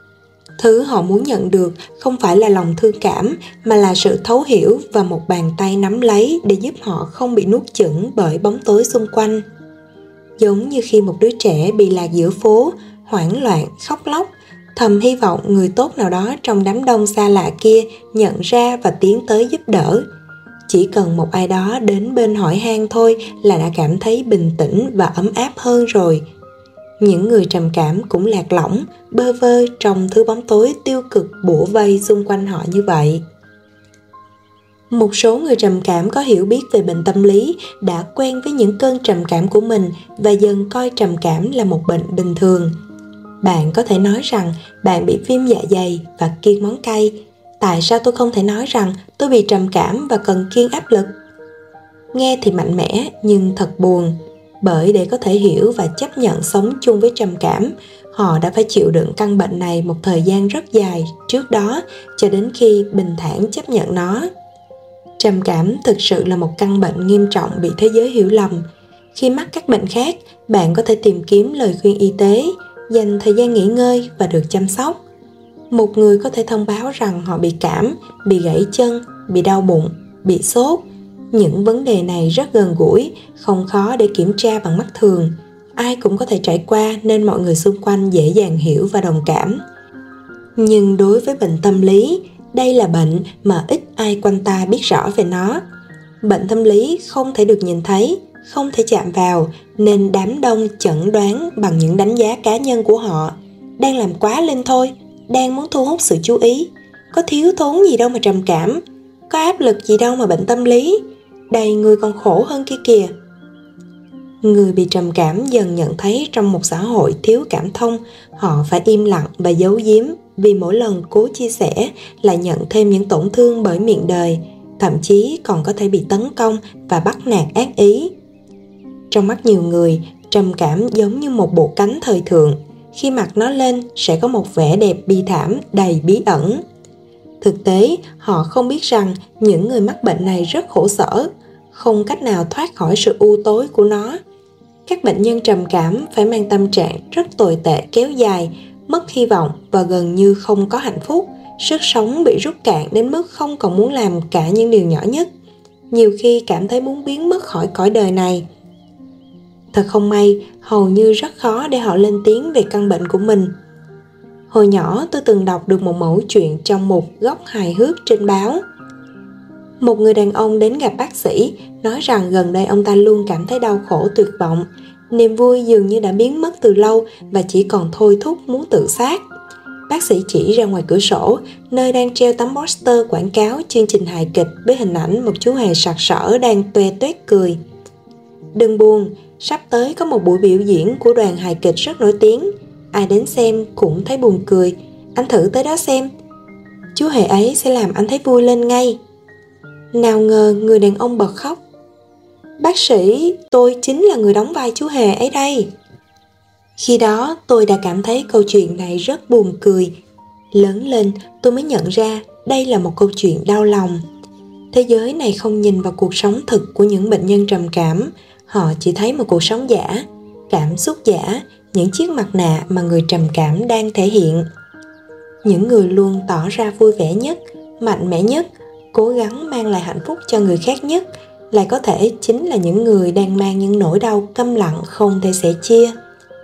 Thứ họ muốn nhận được không phải là lòng thương cảm, mà là sự thấu hiểu và một bàn tay nắm lấy để giúp họ không bị nuốt chửng bởi bóng tối xung quanh. Giống như khi một đứa trẻ bị lạc giữa phố, hoảng loạn, khóc lóc, thầm hy vọng người tốt nào đó trong đám đông xa lạ kia nhận ra và tiến tới giúp đỡ. Chỉ cần một ai đó đến bên hỏi han thôi là đã cảm thấy bình tĩnh và ấm áp hơn rồi. Những người trầm cảm cũng lạc lõng, bơ vơ trong thứ bóng tối tiêu cực bủa vây xung quanh họ như vậy. Một số người trầm cảm có hiểu biết về bệnh tâm lý đã quen với những cơn trầm cảm của mình và dần coi trầm cảm là một bệnh bình thường. Bạn có thể nói rằng bạn bị viêm dạ dày và kiêng món cay. Tại sao tôi không thể nói rằng tôi bị trầm cảm và cần kiêng áp lực? Nghe thì mạnh mẽ nhưng thật buồn. Bởi để có thể hiểu và chấp nhận sống chung với trầm cảm, họ đã phải chịu đựng căn bệnh này một thời gian rất dài trước đó cho đến khi bình thản chấp nhận nó. Trầm cảm thực sự là một căn bệnh nghiêm trọng bị thế giới hiểu lầm. Khi mắc các bệnh khác, bạn có thể tìm kiếm lời khuyên y tế, dành thời gian nghỉ ngơi và được chăm sóc. Một người có thể thông báo rằng họ bị cảm, bị gãy chân, bị đau bụng, bị sốt. Những vấn đề này rất gần gũi, không khó để kiểm tra bằng mắt thường. Ai cũng có thể trải qua nên mọi người xung quanh dễ dàng hiểu và đồng cảm. Nhưng đối với bệnh tâm lý, đây là bệnh mà ít ai quanh ta biết rõ về nó. Bệnh tâm lý không thể được nhìn thấy, không thể chạm vào, nên đám đông chẩn đoán bằng những đánh giá cá nhân của họ. Đang làm quá lên thôi, đang muốn thu hút sự chú ý. Có thiếu thốn gì đâu mà trầm cảm, có áp lực gì đâu mà bệnh tâm lý. Đầy người còn khổ hơn kia kìa. Người bị trầm cảm dần nhận thấy trong một xã hội thiếu cảm thông, họ phải im lặng và giấu giếm vì mỗi lần cố chia sẻ lại nhận thêm những tổn thương bởi miệng đời, thậm chí còn có thể bị tấn công và bắt nạt ác ý. Trong mắt nhiều người, trầm cảm giống như một bộ cánh thời thượng. Khi mặc nó lên sẽ có một vẻ đẹp bi thảm đầy bí ẩn. Thực tế, họ không biết rằng những người mắc bệnh này rất khổ sở, không cách nào thoát khỏi sự u tối của nó. Các bệnh nhân trầm cảm phải mang tâm trạng rất tồi tệ kéo dài, mất hy vọng và gần như không có hạnh phúc. Sức sống bị rút cạn đến mức không còn muốn làm cả những điều nhỏ nhất. Nhiều khi cảm thấy muốn biến mất khỏi cõi đời này. Thật không may, hầu như rất khó để họ lên tiếng về căn bệnh của mình. Hồi nhỏ tôi từng đọc được một mẩu chuyện trong một góc hài hước trên báo. Một người đàn ông đến gặp bác sĩ, nói rằng gần đây ông ta luôn cảm thấy đau khổ tuyệt vọng. Niềm vui dường như đã biến mất từ lâu và chỉ còn thôi thúc muốn tự sát. Bác sĩ chỉ ra ngoài cửa sổ, nơi đang treo tấm poster quảng cáo chương trình hài kịch với hình ảnh một chú hề sặc sỡ đang toe toét cười. Đừng buồn, sắp tới có một buổi biểu diễn của đoàn hài kịch rất nổi tiếng. Ai đến xem cũng thấy buồn cười, anh thử tới đó xem. Chú hề ấy sẽ làm anh thấy vui lên ngay. Nào ngờ người đàn ông bật khóc. Bác sĩ, tôi chính là người đóng vai chú hề ấy đây. Khi đó tôi đã cảm thấy câu chuyện này rất buồn cười. Lớn lên tôi mới nhận ra đây là một câu chuyện đau lòng. Thế giới này không nhìn vào cuộc sống thực của những bệnh nhân trầm cảm. Họ chỉ thấy một cuộc sống giả, cảm xúc giả, những chiếc mặt nạ mà người trầm cảm đang thể hiện. Những người luôn tỏ ra vui vẻ nhất, mạnh mẽ nhất, cố gắng mang lại hạnh phúc cho người khác nhất, lại có thể chính là những người đang mang những nỗi đau câm lặng không thể sẻ chia.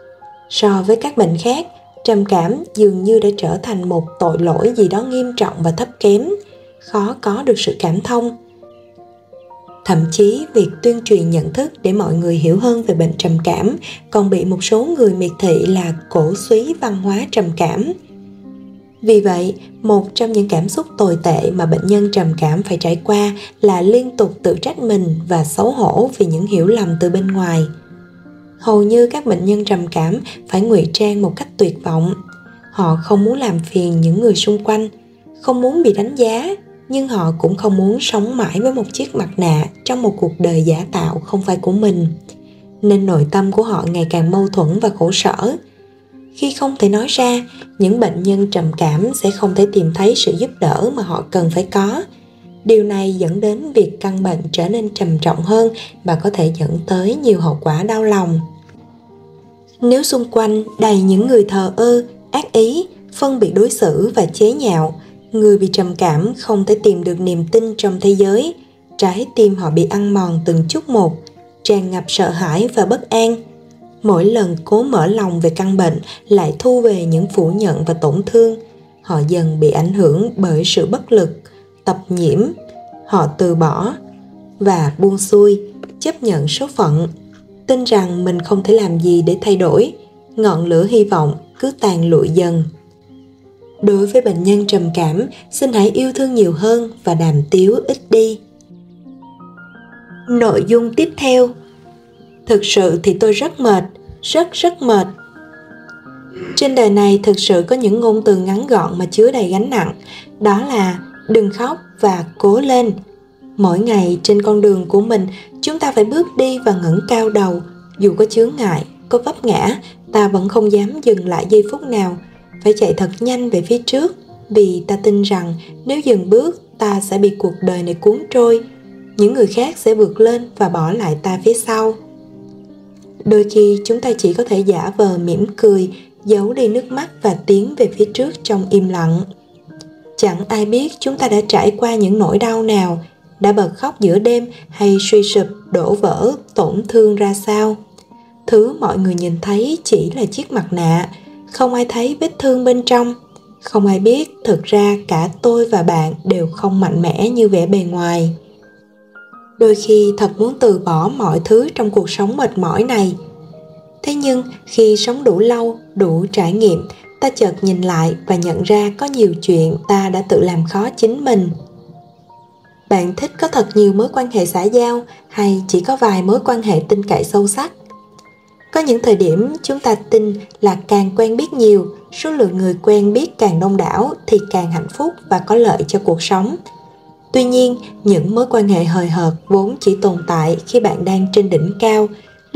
So với các bệnh khác, trầm cảm dường như đã trở thành một tội lỗi gì đó nghiêm trọng và thấp kém, khó có được sự cảm thông. Thậm chí việc tuyên truyền nhận thức để mọi người hiểu hơn về bệnh trầm cảm còn bị một số người miệt thị là cổ súy văn hóa trầm cảm. Vì vậy, một trong những cảm xúc tồi tệ mà bệnh nhân trầm cảm phải trải qua là liên tục tự trách mình và xấu hổ vì những hiểu lầm từ bên ngoài. Hầu như các bệnh nhân trầm cảm phải ngụy trang một cách tuyệt vọng. Họ không muốn làm phiền những người xung quanh, không muốn bị đánh giá, nhưng họ cũng không muốn sống mãi với một chiếc mặt nạ trong một cuộc đời giả tạo không phải của mình. Nên nội tâm của họ ngày càng mâu thuẫn và khổ sở. Khi không thể nói ra, những bệnh nhân trầm cảm sẽ không thể tìm thấy sự giúp đỡ mà họ cần phải có. Điều này dẫn đến việc căn bệnh trở nên trầm trọng hơn và có thể dẫn tới nhiều hậu quả đau lòng. Nếu xung quanh đầy những người thờ ơ, ác ý, phân biệt đối xử và chế nhạo, người bị trầm cảm không thể tìm được niềm tin trong thế giới. Trái tim họ bị ăn mòn từng chút một, tràn ngập sợ hãi và bất an. Mỗi lần cố mở lòng về căn bệnh lại thu về những phủ nhận và tổn thương. Họ dần bị ảnh hưởng bởi sự bất lực, tập nhiễm. Họ từ bỏ và buông xuôi, chấp nhận số phận, tin rằng mình không thể làm gì để thay đổi. Ngọn lửa hy vọng cứ tàn lụi dần. Đối với bệnh nhân trầm cảm, xin hãy yêu thương nhiều hơn và đàm tiếu ít đi. Nội dung tiếp theo. Thực sự thì tôi rất mệt, rất mệt. Trên đời này thực sự có những ngôn từ ngắn gọn mà chứa đầy gánh nặng. Đó là đừng khóc và cố lên. Mỗi ngày trên con đường của mình, chúng ta phải bước đi và ngẩng cao đầu. Dù có chướng ngại, có vấp ngã, ta vẫn không dám dừng lại giây phút nào. Phải chạy thật nhanh về phía trước, vì ta tin rằng nếu dừng bước, ta sẽ bị cuộc đời này cuốn trôi. Những người khác sẽ vượt lên và bỏ lại ta phía sau. Đôi khi chúng ta chỉ có thể giả vờ mỉm cười, giấu đi nước mắt và tiến về phía trước trong im lặng. Chẳng ai biết chúng ta đã trải qua những nỗi đau nào, đã bật khóc giữa đêm hay suy sụp, đổ vỡ, tổn thương ra sao. Thứ mọi người nhìn thấy chỉ là chiếc mặt nạ, không ai thấy vết thương bên trong. Không ai biết thực ra cả tôi và bạn đều không mạnh mẽ như vẻ bề ngoài. Đôi khi thật muốn từ bỏ mọi thứ trong cuộc sống mệt mỏi này. Thế nhưng khi sống đủ lâu, đủ trải nghiệm, ta chợt nhìn lại và nhận ra có nhiều chuyện ta đã tự làm khó chính mình. Bạn thích có thật nhiều mối quan hệ xã giao hay chỉ có vài mối quan hệ tin cậy sâu sắc? Có những thời điểm chúng ta tin là càng quen biết nhiều, số lượng người quen biết càng đông đảo thì càng hạnh phúc và có lợi cho cuộc sống. Tuy nhiên, những mối quan hệ hời hợt vốn chỉ tồn tại khi bạn đang trên đỉnh cao,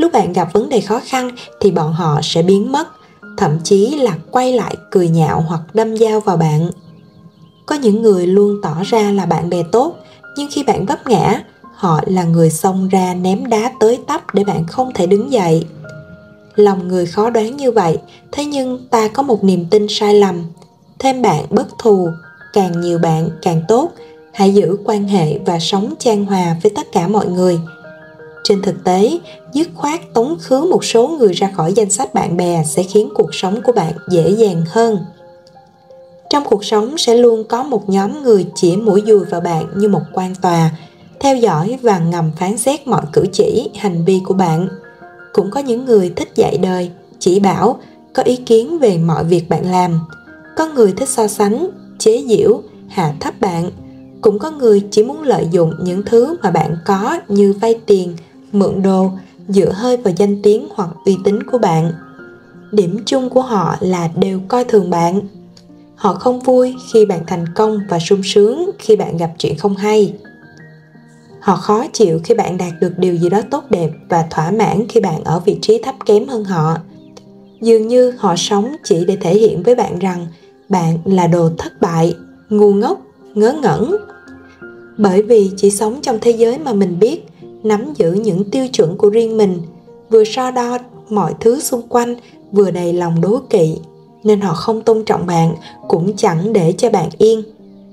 Lúc bạn gặp vấn đề khó khăn thì bọn họ sẽ biến mất, thậm chí là quay lại cười nhạo hoặc đâm dao vào bạn. Có những người luôn tỏ ra là bạn bè tốt, nhưng khi bạn vấp ngã, họ là người xông ra ném đá tới tấp để bạn không thể đứng dậy. Lòng người khó đoán như vậy, thế nhưng ta có một niềm tin sai lầm. Thêm bạn bất thù, càng nhiều bạn càng tốt. Hãy giữ quan hệ và sống chan hòa với tất cả mọi người. Trên thực tế, dứt khoát tống khứ một số người ra khỏi danh sách bạn bè sẽ khiến cuộc sống của bạn dễ dàng hơn. Trong cuộc sống sẽ luôn có một nhóm người chĩa mũi dùi vào bạn như một quan tòa, theo dõi và ngầm phán xét mọi cử chỉ, hành vi của bạn. Cũng có những người thích dạy đời, chỉ bảo, có ý kiến về mọi việc bạn làm. Có người thích so sánh, chế giễu, hạ thấp bạn. Cũng có người chỉ muốn lợi dụng những thứ mà bạn có như vay tiền, mượn đồ, dựa hơi vào danh tiếng hoặc uy tín của bạn. Điểm chung của họ là đều coi thường bạn. Họ không vui khi bạn thành công và sung sướng khi bạn gặp chuyện không hay. Họ khó chịu khi bạn đạt được điều gì đó tốt đẹp và thỏa mãn khi bạn ở vị trí thấp kém hơn họ. Dường như họ sống chỉ để thể hiện với bạn rằng bạn là đồ thất bại, ngu ngốc, ngớ ngẩn. Bởi vì chỉ sống trong thế giới mà mình biết, nắm giữ những tiêu chuẩn của riêng mình, vừa so đo mọi thứ xung quanh, vừa đầy lòng đố kỵ, nên họ không tôn trọng bạn, cũng chẳng để cho bạn yên.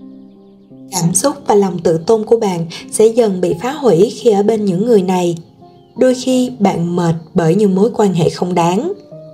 Cảm xúc và lòng tự tôn của bạn sẽ dần bị phá hủy khi ở bên những người này. Đôi khi bạn mệt bởi những mối quan hệ không đáng.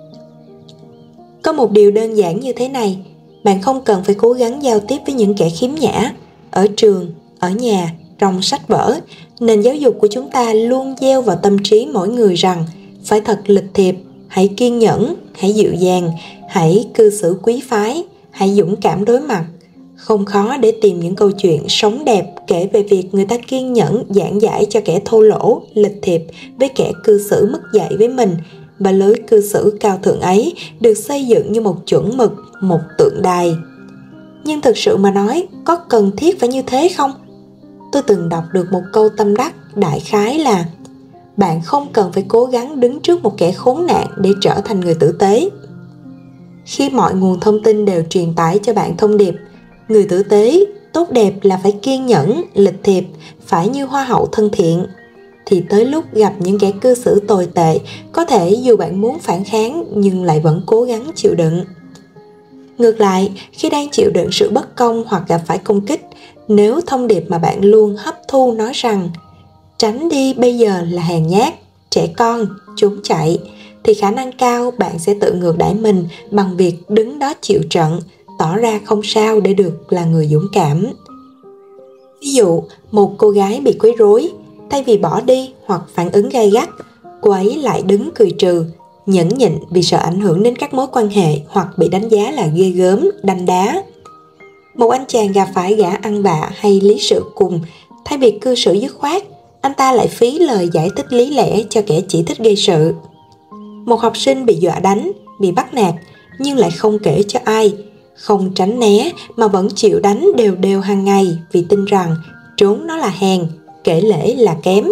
Có một điều đơn giản như thế này, bạn không cần phải cố gắng giao tiếp với những kẻ khiếm nhã. Ở trường, ở nhà, trong sách vở, nền giáo dục của chúng ta luôn gieo vào tâm trí mỗi người rằng phải thật lịch thiệp, hãy kiên nhẫn, hãy dịu dàng, hãy cư xử quý phái, hãy dũng cảm đối mặt. Không khó để tìm những câu chuyện sống đẹp kể về việc người ta kiên nhẫn giảng giải cho kẻ thô lỗ, lịch thiệp với kẻ cư xử mất dạy với mình, và lối cư xử cao thượng ấy được xây dựng như một chuẩn mực, một tượng đài. Nhưng thực sự mà nói, có cần thiết phải như thế không? Tôi từng đọc được một câu tâm đắc đại khái là: bạn không cần phải cố gắng đứng trước một kẻ khốn nạn để trở thành người tử tế. Khi mọi nguồn thông tin đều truyền tải cho bạn thông điệp người tử tế, tốt đẹp là phải kiên nhẫn, lịch thiệp, phải như hoa hậu thân thiện, thì tới lúc gặp những kẻ cư xử tồi tệ, có thể dù bạn muốn phản kháng nhưng lại vẫn cố gắng chịu đựng. Ngược lại, khi đang chịu đựng sự bất công hoặc gặp phải công kích, nếu thông điệp mà bạn luôn hấp thu nói rằng tránh đi bây giờ là hèn nhát, trẻ con, trốn chạy, thì khả năng cao bạn sẽ tự ngược đãi mình bằng việc đứng đó chịu trận, tỏ ra không sao để được là người dũng cảm. Ví dụ, một cô gái bị quấy rối, thay vì bỏ đi hoặc phản ứng gay gắt, cô ấy lại đứng cười trừ, nhẫn nhịn vì sợ ảnh hưởng đến các mối quan hệ hoặc bị đánh giá là ghê gớm, đanh đá. Một anh chàng gặp phải gã ăn vạ hay lý sự cùng, thay vì cư xử dứt khoát, anh ta lại phí lời giải thích lý lẽ cho kẻ chỉ thích gây sự. Một học sinh bị dọa đánh, bị bắt nạt, nhưng lại không kể cho ai, không tránh né mà vẫn chịu đánh đều đều hàng ngày vì tin rằng trốn nó là hèn, kể lể là kém.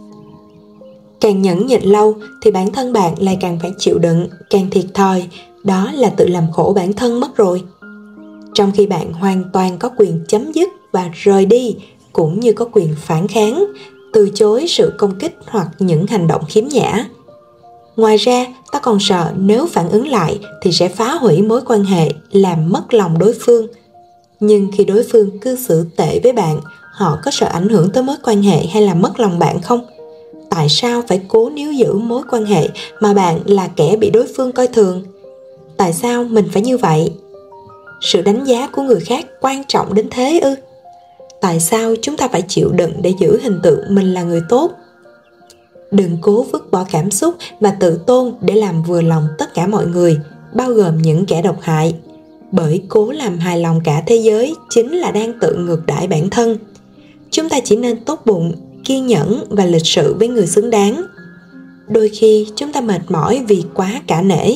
Càng nhẫn nhịn lâu thì bản thân bạn lại càng phải chịu đựng, càng thiệt thòi, đó là tự làm khổ bản thân mất rồi. Trong khi bạn hoàn toàn có quyền chấm dứt và rời đi, cũng như có quyền phản kháng, từ chối sự công kích hoặc những hành động khiếm nhã. Ngoài ra, ta còn sợ nếu phản ứng lại thì sẽ phá hủy mối quan hệ, làm mất lòng đối phương. Nhưng khi đối phương cư xử tệ với bạn, họ có sợ ảnh hưởng tới mối quan hệ hay là mất lòng bạn không? Tại sao phải cố níu giữ mối quan hệ mà bạn là kẻ bị đối phương coi thường? Tại sao mình phải như vậy? Sự đánh giá của người khác quan trọng đến thế ư? Tại sao chúng ta phải chịu đựng để giữ hình tượng mình là người tốt? Đừng cố vứt bỏ cảm xúc và tự tôn để làm vừa lòng tất cả mọi người, bao gồm những kẻ độc hại. Bởi cố làm hài lòng cả thế giới chính là đang tự ngược đãi bản thân. Chúng ta chỉ nên tốt bụng, kiên nhẫn và lịch sự với người xứng đáng. Đôi khi chúng ta mệt mỏi vì quá cả nể.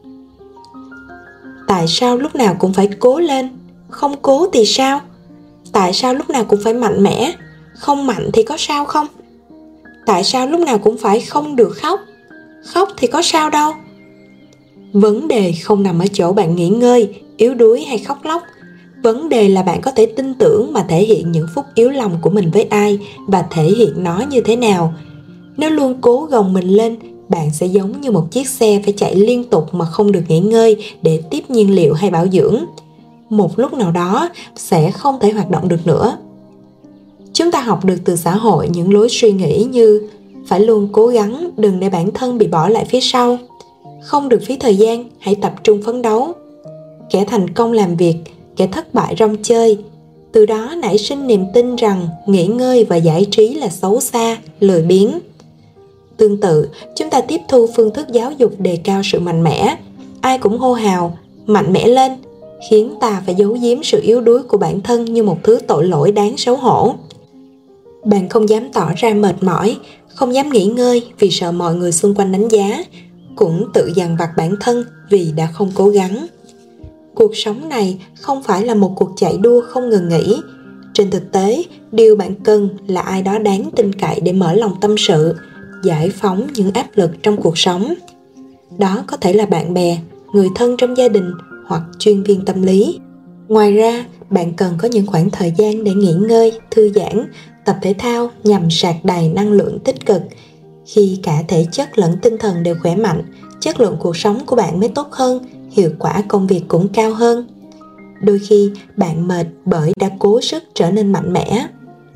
Tại sao lúc nào cũng phải cố lên? Không cố thì sao? Tại sao lúc nào cũng phải mạnh mẽ? Không mạnh thì có sao không? Tại sao lúc nào cũng phải không được khóc? khóc thì có sao đâu. Vấn đề không nằm ở chỗ bạn nghỉ ngơi, yếu đuối hay khóc lóc. Vấn đề là bạn có thể tin tưởng mà thể hiện những phút yếu lòng của mình với ai và thể hiện nó như thế nào. Nếu luôn cố gồng mình lên, bạn sẽ giống như một chiếc xe phải chạy liên tục mà không được nghỉ ngơi để tiếp nhiên liệu hay bảo dưỡng. Một lúc nào đó sẽ không thể hoạt động được nữa. Chúng ta học được từ xã hội những lối suy nghĩ như phải luôn cố gắng, đừng để bản thân bị bỏ lại phía sau, không được phí thời gian, hãy tập trung phấn đấu, kẻ thành công làm việc, kẻ thất bại rong chơi. Từ đó nảy sinh niềm tin rằng nghỉ ngơi và giải trí là xấu xa, lười biếng. Tương tự, chúng ta tiếp thu phương thức giáo dục đề cao sự mạnh mẽ. Ai cũng hô hào, mạnh mẽ lên, khiến ta phải giấu giếm sự yếu đuối của bản thân như một thứ tội lỗi đáng xấu hổ. Bạn không dám tỏ ra mệt mỏi, không dám nghỉ ngơi vì sợ mọi người xung quanh đánh giá, cũng tự dằn vặt bản thân vì đã không cố gắng. Cuộc sống này không phải là một cuộc chạy đua không ngừng nghỉ. Trên thực tế, điều bạn cần là ai đó đáng tin cậy để mở lòng tâm sự, giải phóng những áp lực trong cuộc sống. Đó có thể là bạn bè, người thân trong gia đình hoặc chuyên viên tâm lý. Ngoài ra, bạn cần có những khoảng thời gian để nghỉ ngơi, thư giãn, tập thể thao nhằm sạc đầy năng lượng tích cực. Khi cả thể chất lẫn tinh thần đều khỏe mạnh, chất lượng cuộc sống của bạn mới tốt hơn, hiệu quả công việc cũng cao hơn. Đôi khi bạn mệt bởi đã cố sức trở nên mạnh mẽ.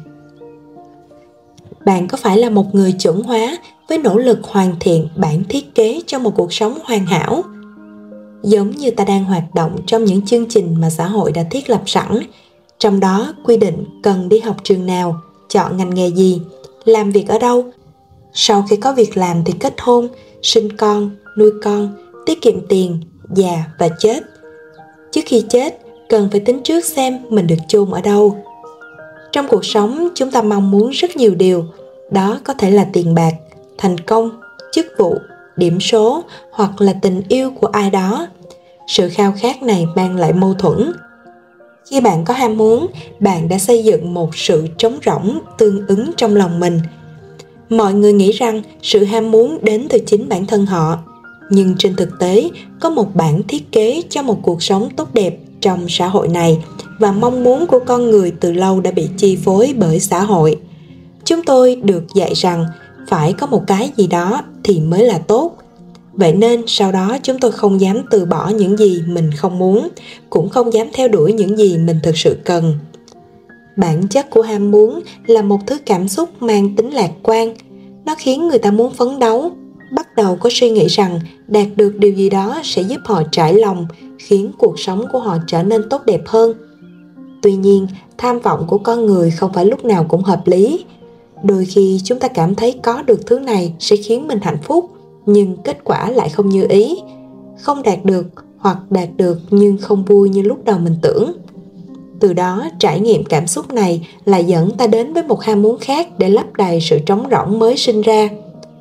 Bạn có phải là một người chuẩn hóa với nỗ lực hoàn thiện bản thiết kế cho một cuộc sống hoàn hảo? Giống như ta đang hoạt động trong những chương trình mà xã hội đã thiết lập sẵn, trong đó quy định cần đi học trường nào, chọn ngành nghề gì, làm việc ở đâu. Sau khi có việc làm thì kết hôn, sinh con, nuôi con, tiết kiệm tiền, già và chết. Trước khi chết, cần phải tính trước xem mình được chôn ở đâu. Trong cuộc sống, chúng ta mong muốn rất nhiều điều. Đó có thể là tiền bạc, thành công, chức vụ, điểm số hoặc là tình yêu của ai đó. Sự khao khát này mang lại mâu thuẫn. Khi bạn có ham muốn, bạn đã xây dựng một sự trống rỗng tương ứng trong lòng mình. Mọi người nghĩ rằng sự ham muốn đến từ chính bản thân họ, nhưng trên thực tế có một bản thiết kế cho một cuộc sống tốt đẹp trong xã hội này, và mong muốn của con người từ lâu đã bị chi phối bởi xã hội. Chúng tôi được dạy rằng phải có một cái gì đó thì mới là tốt. Vậy nên sau đó chúng tôi không dám từ bỏ những gì mình không muốn, cũng không dám theo đuổi những gì mình thực sự cần. Bản chất của ham muốn là một thứ cảm xúc mang tính lạc quan. Nó khiến người ta muốn phấn đấu, bắt đầu có suy nghĩ rằng đạt được điều gì đó sẽ giúp họ trải lòng, khiến cuộc sống của họ trở nên tốt đẹp hơn. Tuy nhiên, tham vọng của con người không phải lúc nào cũng hợp lý. Đôi khi chúng ta cảm thấy có được thứ này sẽ khiến mình hạnh phúc, nhưng kết quả lại không như ý. Không đạt được hoặc đạt được nhưng không vui như lúc đầu mình tưởng. Từ đó, trải nghiệm cảm xúc này lại dẫn ta đến với một ham muốn khác để lấp đầy sự trống rỗng mới sinh ra.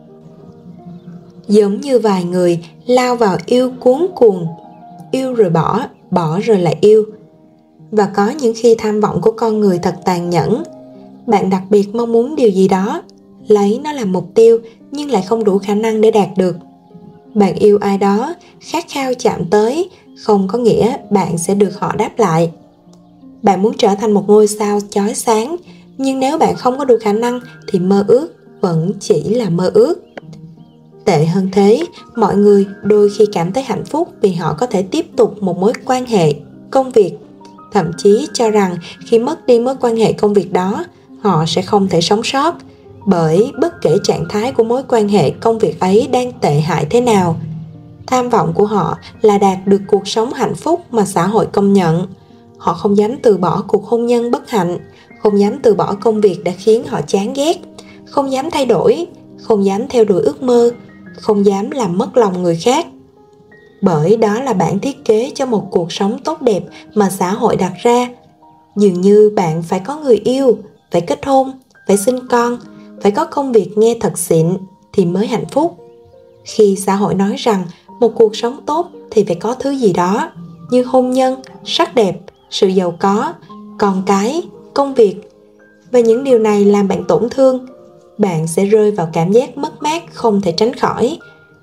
Giống như vài người lao vào yêu cuống cuồng, yêu rồi bỏ, bỏ rồi lại yêu. Và có những khi tham vọng của con người thật tàn nhẫn. Bạn đặc biệt mong muốn điều gì đó, lấy nó làm mục tiêu nhưng lại không đủ khả năng để đạt được. Bạn yêu ai đó, khát khao chạm tới, không có nghĩa bạn sẽ được họ đáp lại. Bạn muốn trở thành một ngôi sao chói sáng, nhưng nếu bạn không có đủ khả năng thì mơ ước vẫn chỉ là mơ ước. Tệ hơn thế, mọi người đôi khi cảm thấy hạnh phúc vì họ có thể tiếp tục một mối quan hệ, công việc, thậm chí cho rằng khi mất đi mối quan hệ công việc đó, họ sẽ không thể sống sót, bởi bất kể trạng thái của mối quan hệ công việc ấy đang tệ hại thế nào. Tham vọng của họ là đạt được cuộc sống hạnh phúc mà xã hội công nhận. Họ không dám từ bỏ cuộc hôn nhân bất hạnh, không dám từ bỏ công việc đã khiến họ chán ghét, không dám thay đổi, không dám theo đuổi ước mơ, không dám làm mất lòng người khác. Bởi đó là bản thiết kế cho một cuộc sống tốt đẹp mà xã hội đặt ra. Dường như bạn phải có người yêu, phải kết hôn, phải sinh con, phải có công việc nghe thật xịn thì mới hạnh phúc. Khi xã hội nói rằng một cuộc sống tốt thì phải có thứ gì đó như hôn nhân, sắc đẹp, sự giàu có, con cái, công việc, và những điều này làm bạn tổn thương, bạn sẽ rơi vào cảm giác mất mát không thể tránh khỏi.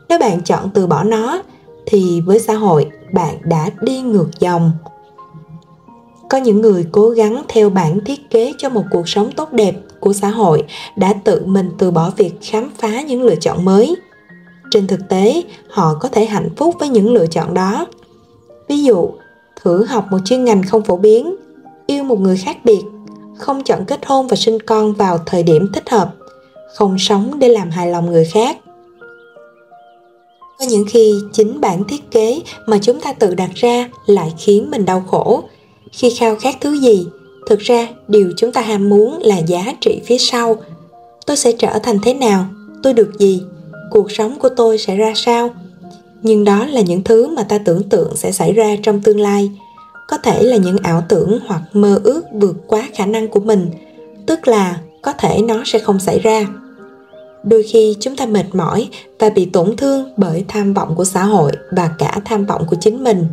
Nếu bạn chọn từ bỏ nó, thì với xã hội, bạn đã đi ngược dòng. Có những người cố gắng theo bản thiết kế cho một cuộc sống tốt đẹp của xã hội đã tự mình từ bỏ việc khám phá những lựa chọn mới. Trên thực tế, họ có thể hạnh phúc với những lựa chọn đó. Ví dụ, thử học một chuyên ngành không phổ biến, yêu một người khác biệt, không chọn kết hôn và sinh con vào thời điểm thích hợp, không sống để làm hài lòng người khác. Có những khi chính bản thiết kế mà chúng ta tự đặt ra lại khiến mình đau khổ. Khi khao khát thứ gì, thực ra điều chúng ta ham muốn là giá trị phía sau. Tôi sẽ trở thành thế nào? Tôi được gì? Cuộc sống của tôi sẽ ra sao? Nhưng đó là những thứ mà ta tưởng tượng sẽ xảy ra trong tương lai. Có thể là những ảo tưởng hoặc mơ ước vượt quá khả năng của mình, tức là có thể nó sẽ không xảy ra. Đôi khi chúng ta mệt mỏi và bị tổn thương bởi tham vọng của xã hội và cả tham vọng của chính mình.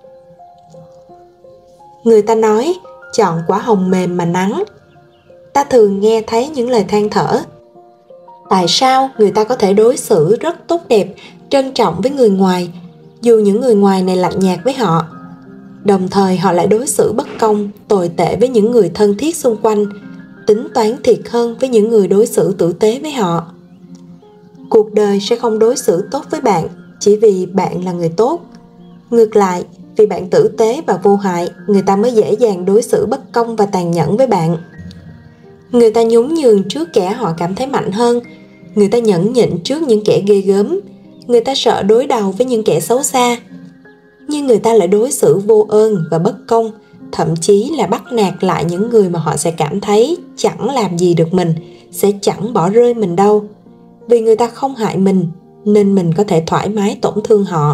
Người ta nói, chọn quả hồng mềm mà nắng. Ta thường nghe thấy những lời than thở. Tại sao người ta có thể đối xử rất tốt đẹp, trân trọng với người ngoài, dù những người ngoài này lạnh nhạt với họ? Đồng thời họ lại đối xử bất công, tồi tệ với những người thân thiết xung quanh, tính toán thiệt hơn với những người đối xử tử tế với họ. Cuộc đời sẽ không đối xử tốt với bạn chỉ vì bạn là người tốt. Ngược lại, vì bạn tử tế và vô hại, người ta mới dễ dàng đối xử bất công và tàn nhẫn với bạn. Người ta nhún nhường trước kẻ họ cảm thấy mạnh hơn. Người ta nhẫn nhịn trước những kẻ ghê gớm. Người ta sợ đối đầu với những kẻ xấu xa. Nhưng người ta lại đối xử vô ơn và bất công, thậm chí là bắt nạt lại những người mà họ sẽ cảm thấy chẳng làm gì được mình, sẽ chẳng bỏ rơi mình đâu. Vì người ta không hại mình, nên mình có thể thoải mái tổn thương họ.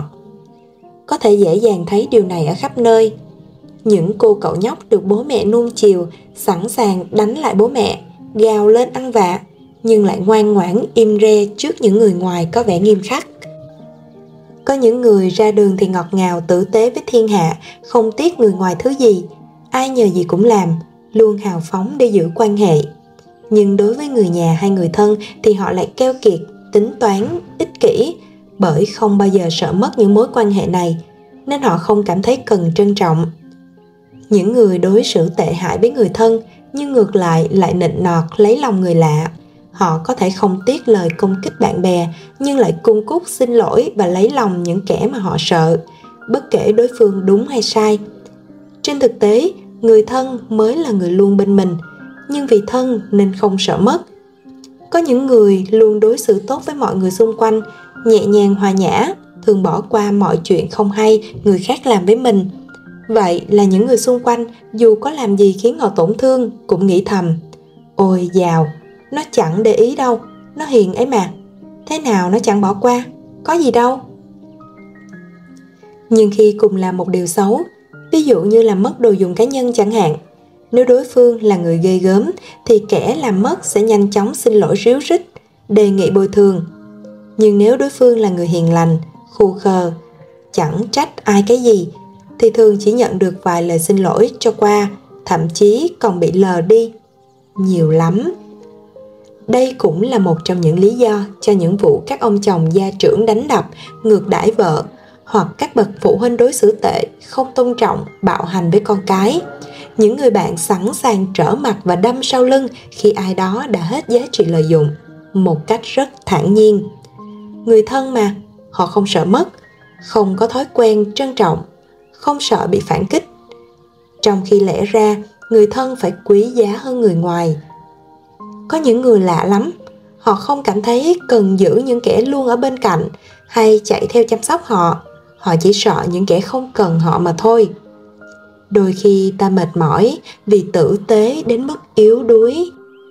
Có thể dễ dàng thấy điều này ở khắp nơi. Những cô cậu nhóc được bố mẹ nuông chiều, sẵn sàng đánh lại bố mẹ, gào lên ăn vạ, nhưng lại ngoan ngoãn im re trước những người ngoài có vẻ nghiêm khắc. Có những người ra đường thì ngọt ngào tử tế với thiên hạ, không tiếc người ngoài thứ gì, ai nhờ gì cũng làm, luôn hào phóng để giữ quan hệ. Nhưng đối với người nhà hay người thân thì họ lại keo kiệt, tính toán, ích kỷ, bởi không bao giờ sợ mất những mối quan hệ này, nên họ không cảm thấy cần trân trọng. Những người đối xử tệ hại với người thân, nhưng ngược lại nịnh nọt lấy lòng người lạ. Họ có thể không tiếc lời công kích bạn bè, nhưng lại cung cúc xin lỗi và lấy lòng những kẻ mà họ sợ, bất kể đối phương đúng hay sai. Trên thực tế, người thân mới là người luôn bên mình, nhưng vì thân nên không sợ mất. Có những người luôn đối xử tốt với mọi người xung quanh, nhẹ nhàng hòa nhã, thường bỏ qua mọi chuyện không hay người khác làm với mình. Vậy là những người xung quanh dù có làm gì khiến họ tổn thương cũng nghĩ thầm: ôi dào, nó chẳng để ý đâu, nó hiền ấy mà, thế nào nó chẳng bỏ qua, có gì đâu. Nhưng khi cùng làm một điều xấu, ví dụ như làm mất đồ dùng cá nhân chẳng hạn, nếu đối phương là người ghê gớm thì kẻ làm mất sẽ nhanh chóng xin lỗi ríu rít, đề nghị bồi thường. Nhưng nếu đối phương là người hiền lành, khù khờ, chẳng trách ai cái gì, thì thường chỉ nhận được vài lời xin lỗi cho qua, thậm chí còn bị lờ đi. Nhiều lắm. Đây cũng là một trong những lý do cho những vụ các ông chồng gia trưởng đánh đập, ngược đãi vợ, hoặc các bậc phụ huynh đối xử tệ, không tôn trọng, bạo hành với con cái. Những người bạn sẵn sàng trở mặt và đâm sau lưng khi ai đó đã hết giá trị lợi dụng, một cách rất thản nhiên. Người thân mà, họ không sợ mất, không có thói quen trân trọng, không sợ bị phản kích. Trong khi lẽ ra, người thân phải quý giá hơn người ngoài. Có những người lạ lắm, họ không cảm thấy cần giữ những kẻ luôn ở bên cạnh hay chạy theo chăm sóc họ. Họ chỉ sợ những kẻ không cần họ mà thôi. Đôi khi ta mệt mỏi vì tử tế đến mức yếu đuối.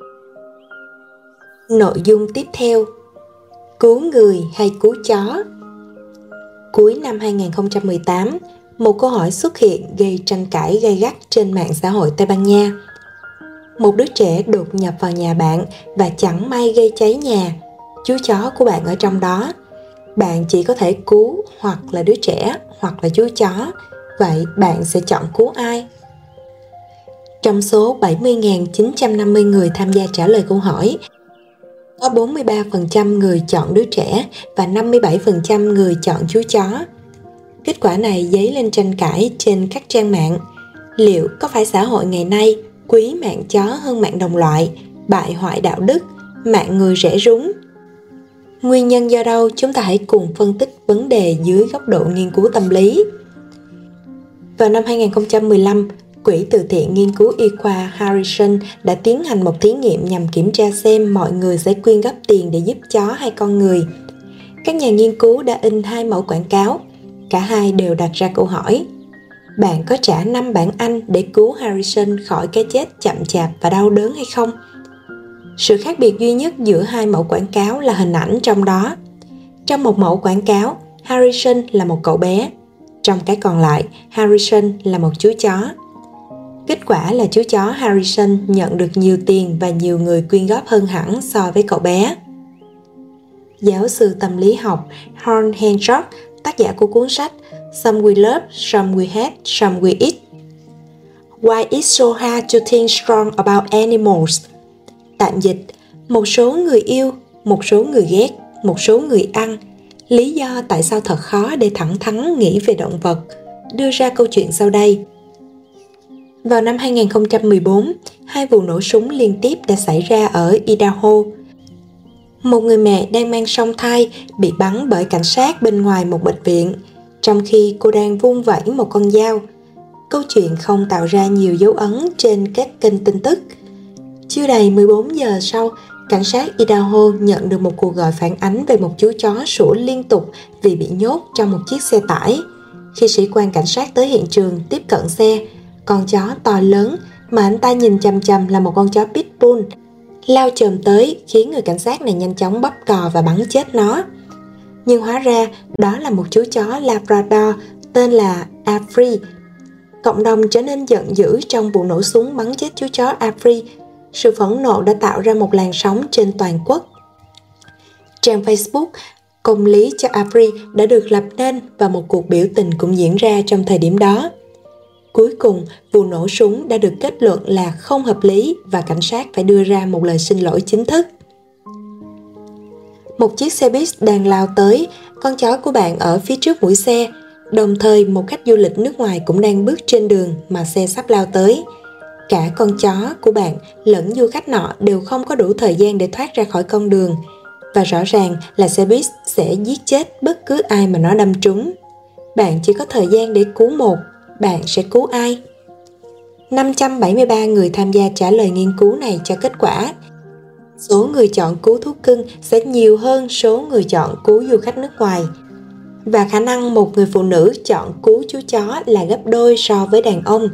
Nội dung tiếp theo: cứu người hay cứu chó? Cuối năm 2018, một câu hỏi xuất hiện gây tranh cãi gay gắt trên mạng xã hội Tây Ban Nha. Một đứa trẻ đột nhập vào nhà bạn và chẳng may gây cháy nhà, chú chó của bạn ở trong đó. Bạn chỉ có thể cứu hoặc là đứa trẻ hoặc là chú chó. Vậy bạn sẽ chọn cứu ai? Trong số 70.950 người tham gia trả lời câu hỏi, có 43% người chọn đứa trẻ và 57% người chọn chú chó. Kết quả này dấy lên tranh cãi trên các trang mạng. Liệu có phải xã hội ngày nay quý mạng chó hơn mạng đồng loại, bại hoại đạo đức, mạng người rẻ rúng? Nguyên nhân do đâu, chúng ta hãy cùng phân tích vấn đề dưới góc độ nghiên cứu tâm lý. Vào năm 2015, Quỹ từ thiện nghiên cứu y khoa Harrison đã tiến hành một thí nghiệm nhằm kiểm tra xem mọi người sẽ quyên góp tiền để giúp chó hay con người. Các nhà nghiên cứu đã in 2 mẫu quảng cáo. Cả hai đều đặt ra câu hỏi: bạn có trả 5 bảng Anh để cứu Harrison khỏi cái chết chậm chạp và đau đớn hay không? Sự khác biệt duy nhất giữa 2 mẫu quảng cáo là hình ảnh trong đó. Trong một mẫu quảng cáo, Harrison là một cậu bé. Trong cái còn lại, Harrison là một chú chó. Kết quả là chú chó Harrison nhận được nhiều tiền và nhiều người quyên góp hơn hẳn so với cậu bé. Giáo sư tâm lý học Horn Henshaw, tác giả của cuốn sách Some We Love, Some We Hate, Some We Eat. Why it's so hard to think strong about animals? Tạm dịch: một số người yêu, một số người ghét, một số người ăn. Lý do tại sao thật khó để thẳng thắn nghĩ về động vật. Đưa ra câu chuyện sau đây. Vào năm 2014, 2 vụ nổ súng liên tiếp đã xảy ra ở Idaho. Một người mẹ đang mang song thai bị bắn bởi cảnh sát bên ngoài một bệnh viện, trong khi cô đang vung vẩy một con dao. Câu chuyện không tạo ra nhiều dấu ấn trên các kênh tin tức. Chưa đầy 14 giờ sau, cảnh sát Idaho nhận được một cuộc gọi phản ánh về một chú chó sủa liên tục vì bị nhốt trong một chiếc xe tải. Khi sĩ quan cảnh sát tới hiện trường tiếp cận xe, con chó to lớn mà anh ta nhìn chằm chằm là một con chó pitbull lao chồm tới, khiến người cảnh sát này nhanh chóng bóp cò và bắn chết nó. Nhưng hóa ra đó là một chú chó Labrador tên là Avery. Cộng đồng trở nên giận dữ trong vụ nổ súng bắn chết chú chó Avery. Sự phẫn nộ đã tạo ra một làn sóng trên toàn quốc. Trang Facebook công lý cho Avery đã được lập nên và một cuộc biểu tình cũng diễn ra trong thời điểm đó. Cuối cùng, vụ nổ súng đã được kết luận là không hợp lý và cảnh sát phải đưa ra một lời xin lỗi chính thức. Một chiếc xe buýt đang lao tới, con chó của bạn ở phía trước mũi xe. Đồng thời, một khách du lịch nước ngoài cũng đang bước trên đường mà xe sắp lao tới. Cả con chó của bạn lẫn du khách nọ đều không có đủ thời gian để thoát ra khỏi con đường. Và rõ ràng là xe buýt sẽ giết chết bất cứ ai mà nó đâm trúng. Bạn chỉ có thời gian để cứu một, bạn sẽ cứu ai? 573 người tham gia trả lời nghiên cứu này cho kết quả. Số người chọn cứu thú cưng sẽ nhiều hơn số người chọn cứu du khách nước ngoài. Và khả năng một người phụ nữ chọn cứu chú chó là gấp đôi so với đàn ông.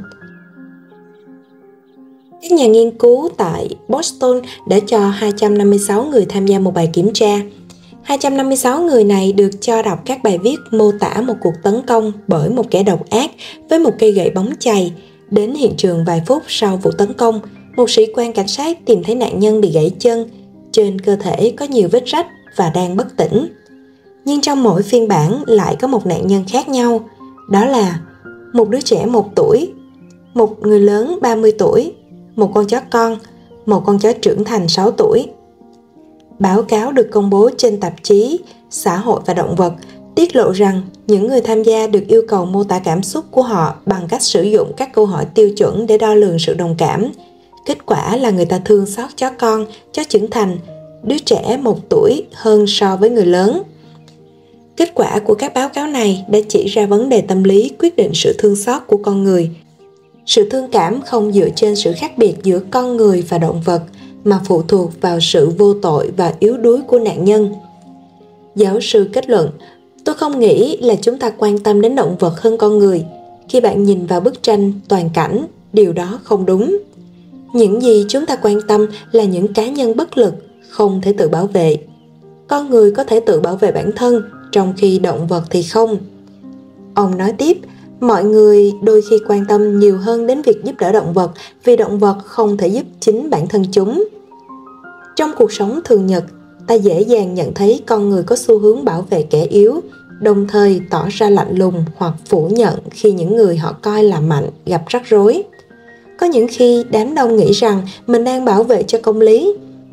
Các nhà nghiên cứu tại Boston đã cho 256 người tham gia một bài kiểm tra. 256 người này được cho đọc các bài viết mô tả một cuộc tấn công bởi một kẻ độc ác với một cây gậy bóng chày. Đến hiện trường vài phút sau vụ tấn công, một sĩ quan cảnh sát tìm thấy nạn nhân bị gãy chân, trên cơ thể có nhiều vết rách và đang bất tỉnh. Nhưng trong mỗi phiên bản lại có một nạn nhân khác nhau, đó là một đứa trẻ 1 tuổi, một người lớn 30 tuổi, một con chó con, một con chó trưởng thành 6 tuổi. Báo cáo được công bố trên tạp chí Xã hội và Động vật tiết lộ rằng những người tham gia được yêu cầu mô tả cảm xúc của họ bằng cách sử dụng các câu hỏi tiêu chuẩn để đo lường sự đồng cảm. Kết quả là người ta thương xót chó con, chó trưởng thành, đứa trẻ 1 tuổi hơn so với người lớn. Kết quả của các báo cáo này đã chỉ ra vấn đề tâm lý quyết định sự thương xót của con người. Sự thương cảm không dựa trên sự khác biệt giữa con người và động vật, mà phụ thuộc vào sự vô tội và yếu đuối của nạn nhân. Giáo sư kết luận, tôi không nghĩ là chúng ta quan tâm đến động vật hơn con người. Khi bạn nhìn vào bức tranh toàn cảnh, điều đó không đúng. Những gì chúng ta quan tâm là những cá nhân bất lực, không thể tự bảo vệ. Con người có thể tự bảo vệ bản thân, trong khi động vật thì không. Ông nói tiếp, mọi người đôi khi quan tâm nhiều hơn đến việc giúp đỡ động vật vì động vật không thể giúp chính bản thân chúng. Trong cuộc sống thường nhật, ta dễ dàng nhận thấy con người có xu hướng bảo vệ kẻ yếu, đồng thời tỏ ra lạnh lùng hoặc phủ nhận khi những người họ coi là mạnh gặp rắc rối. Có những khi đám đông nghĩ rằng mình đang bảo vệ cho công lý,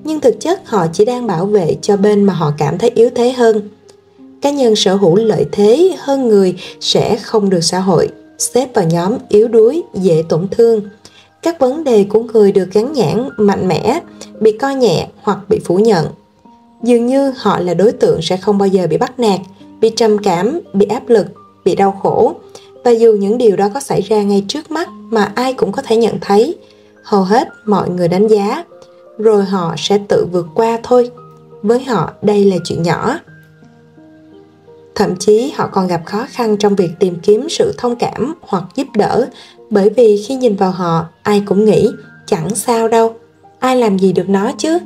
nhưng thực chất họ chỉ đang bảo vệ cho bên mà họ cảm thấy yếu thế hơn. Cá nhân sở hữu lợi thế hơn người sẽ không được xã hội xếp vào nhóm yếu đuối, dễ tổn thương. Các vấn đề của người được gắn nhãn mạnh mẽ, bị coi nhẹ hoặc bị phủ nhận. Dường như họ là đối tượng sẽ không bao giờ bị bắt nạt, bị trầm cảm, bị áp lực, bị đau khổ. Và dù những điều đó có xảy ra ngay trước mắt mà ai cũng có thể nhận thấy, hầu hết mọi người đánh giá, rồi họ sẽ tự vượt qua thôi. Với họ đây là chuyện nhỏ. Thậm chí họ còn gặp khó khăn trong việc tìm kiếm sự thông cảm hoặc giúp đỡ, bởi vì khi nhìn vào họ, ai cũng nghĩ chẳng sao đâu, ai làm gì được nó chứ.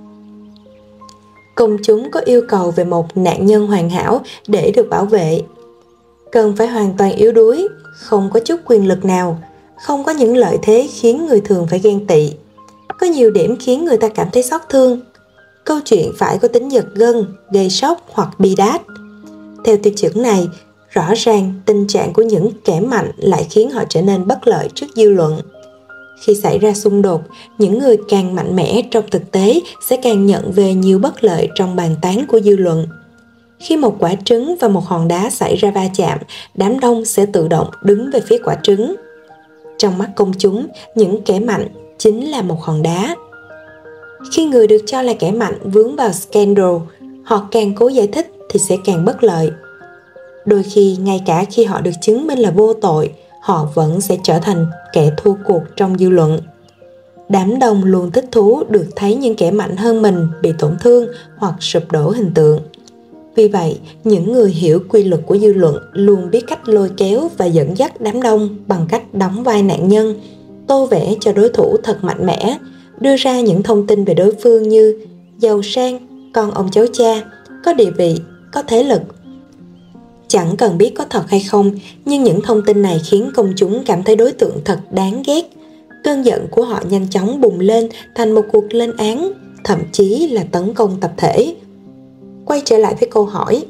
Công chúng có yêu cầu về một nạn nhân hoàn hảo để được bảo vệ. Cần phải hoàn toàn yếu đuối, không có chút quyền lực nào, không có những lợi thế khiến người thường phải ghen tị. Có nhiều điểm khiến người ta cảm thấy xót thương. Câu chuyện phải có tính giật gân, gây sốc hoặc bi đát. Theo tiêu chuẩn này, rõ ràng tình trạng của những kẻ mạnh lại khiến họ trở nên bất lợi trước dư luận. Khi xảy ra xung đột, những người càng mạnh mẽ trong thực tế sẽ càng nhận về nhiều bất lợi trong bàn tán của dư luận. Khi một quả trứng và một hòn đá xảy ra va chạm, đám đông sẽ tự động đứng về phía quả trứng. Trong mắt công chúng, những kẻ mạnh chính là một hòn đá. Khi người được cho là kẻ mạnh vướng vào scandal, họ càng cố giải thích thì sẽ càng bất lợi. Đôi khi, ngay cả khi họ được chứng minh là vô tội, họ vẫn sẽ trở thành kẻ thua cuộc trong dư luận. Đám đông luôn thích thú được thấy những kẻ mạnh hơn mình bị tổn thương hoặc sụp đổ hình tượng. Vì vậy, những người hiểu quy luật của dư luận luôn biết cách lôi kéo và dẫn dắt đám đông bằng cách đóng vai nạn nhân, tô vẽ cho đối thủ thật mạnh mẽ, đưa ra những thông tin về đối phương như giàu sang, con ông cháu cha, có địa vị, có thế lực. Chẳng cần biết có thật hay không, nhưng những thông tin này khiến công chúng cảm thấy đối tượng thật đáng ghét. Cơn giận của họ nhanh chóng bùng lên thành một cuộc lên án, thậm chí là tấn công tập thể. Quay trở lại với câu hỏi.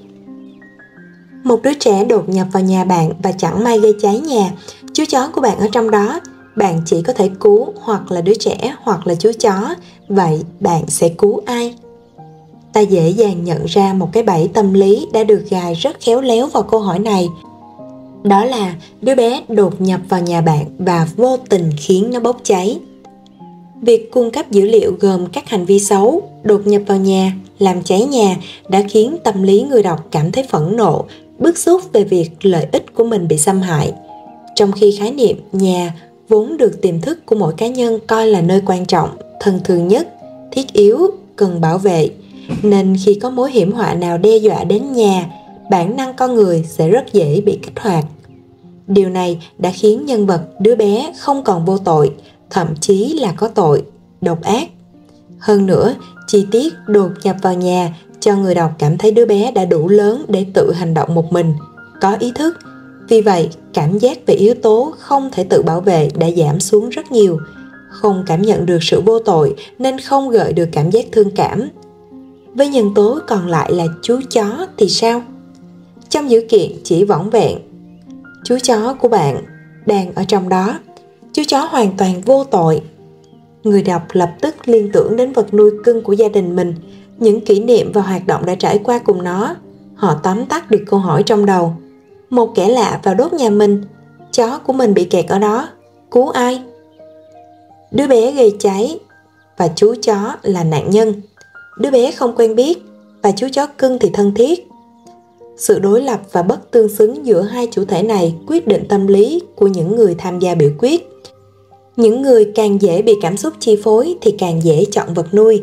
Một đứa trẻ đột nhập vào nhà bạn và chẳng may gây cháy nhà. Chú chó của bạn ở trong đó. Bạn chỉ có thể cứu hoặc là đứa trẻ hoặc là chú chó. Vậy bạn sẽ cứu ai? Ta dễ dàng nhận ra một cái bẫy tâm lý đã được gài rất khéo léo vào câu hỏi này. Đó là đứa bé đột nhập vào nhà bạn và vô tình khiến nó bốc cháy. Việc cung cấp dữ liệu gồm các hành vi xấu, đột nhập vào nhà, làm cháy nhà đã khiến tâm lý người đọc cảm thấy phẫn nộ, bức xúc về việc lợi ích của mình bị xâm hại. Trong khi khái niệm nhà vốn được tiềm thức của mỗi cá nhân coi là nơi quan trọng, thân thương nhất, thiết yếu, cần bảo vệ, nên khi có mối hiểm họa nào đe dọa đến nhà, bản năng con người sẽ rất dễ bị kích hoạt. Điều này đã khiến nhân vật đứa bé không còn vô tội, thậm chí là có tội, độc ác. Hơn nữa, chi tiết đột nhập vào nhà cho người đọc cảm thấy đứa bé đã đủ lớn để tự hành động một mình, có ý thức. Vì vậy, cảm giác về yếu tố không thể tự bảo vệ đã giảm xuống rất nhiều. Không cảm nhận được sự vô tội nên không gợi được cảm giác thương cảm. Với nhân tố còn lại là chú chó thì sao? Trong dữ kiện chỉ vỏn vẹn chú chó của bạn đang ở trong đó. Chú chó hoàn toàn vô tội. Người đọc lập tức liên tưởng đến vật nuôi cưng của gia đình mình, những kỷ niệm và hoạt động đã trải qua cùng nó. Họ tóm tắt được câu hỏi trong đầu. Một kẻ lạ vào đốt nhà mình, chó của mình bị kẹt ở đó, cứu ai? Đứa bé gây cháy và chú chó là nạn nhân. Đứa bé không quen biết và chú chó cưng thì thân thiết. Sự đối lập và bất tương xứng giữa hai chủ thể này quyết định tâm lý của những người tham gia biểu quyết. Những người càng dễ bị cảm xúc chi phối thì càng dễ chọn vật nuôi.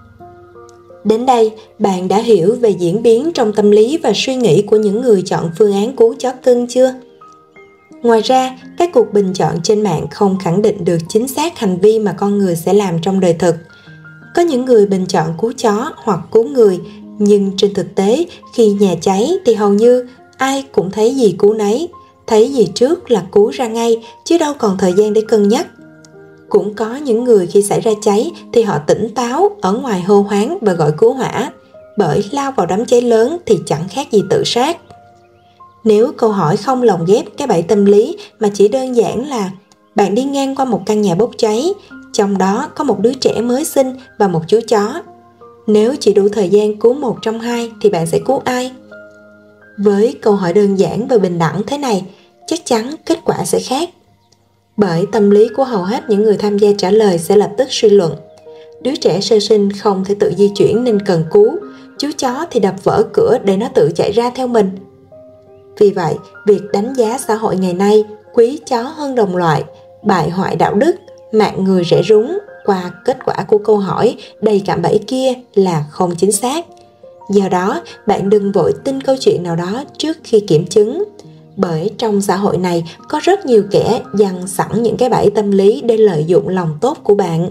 Đến đây, bạn đã hiểu về diễn biến trong tâm lý và suy nghĩ của những người chọn phương án cứu chó cưng chưa? Ngoài ra, các cuộc bình chọn trên mạng không khẳng định được chính xác hành vi mà con người sẽ làm trong đời thực. Có những người bình chọn cứu chó hoặc cứu người, nhưng trên thực tế, khi nhà cháy thì hầu như ai cũng thấy gì cứu nấy, thấy gì trước là cứu ra ngay, chứ đâu còn thời gian để cân nhắc. Cũng có những người khi xảy ra cháy thì họ tỉnh táo, ở ngoài hô hoán và gọi cứu hỏa, bởi lao vào đám cháy lớn thì chẳng khác gì tự sát. Nếu câu hỏi không lồng ghép cái bẫy tâm lý mà chỉ đơn giản là bạn đi ngang qua một căn nhà bốc cháy, trong đó có một đứa trẻ mới sinh và một chú chó. Nếu chỉ đủ thời gian cứu một trong hai thì bạn sẽ cứu ai? Với câu hỏi đơn giản và bình đẳng thế này, chắc chắn kết quả sẽ khác. Bởi tâm lý của hầu hết những người tham gia trả lời sẽ lập tức suy luận. Đứa trẻ sơ sinh không thể tự di chuyển nên cần cứu, chú chó thì đập vỡ cửa để nó tự chạy ra theo mình. Vì vậy, việc đánh giá xã hội ngày nay quý chó hơn đồng loại, bại hoại đạo đức, mạng người rẻ rúng qua kết quả của câu hỏi đầy cạm bẫy kia là không chính xác. Do đó, bạn đừng vội tin câu chuyện nào đó trước khi kiểm chứng. Bởi trong xã hội này có rất nhiều kẻ dằn sẵn những cái bẫy tâm lý để lợi dụng lòng tốt của bạn.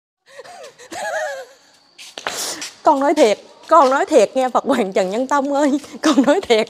Con nói thiệt nghe Phật Hoàng Trần Nhân Tông ơi, con nói thiệt.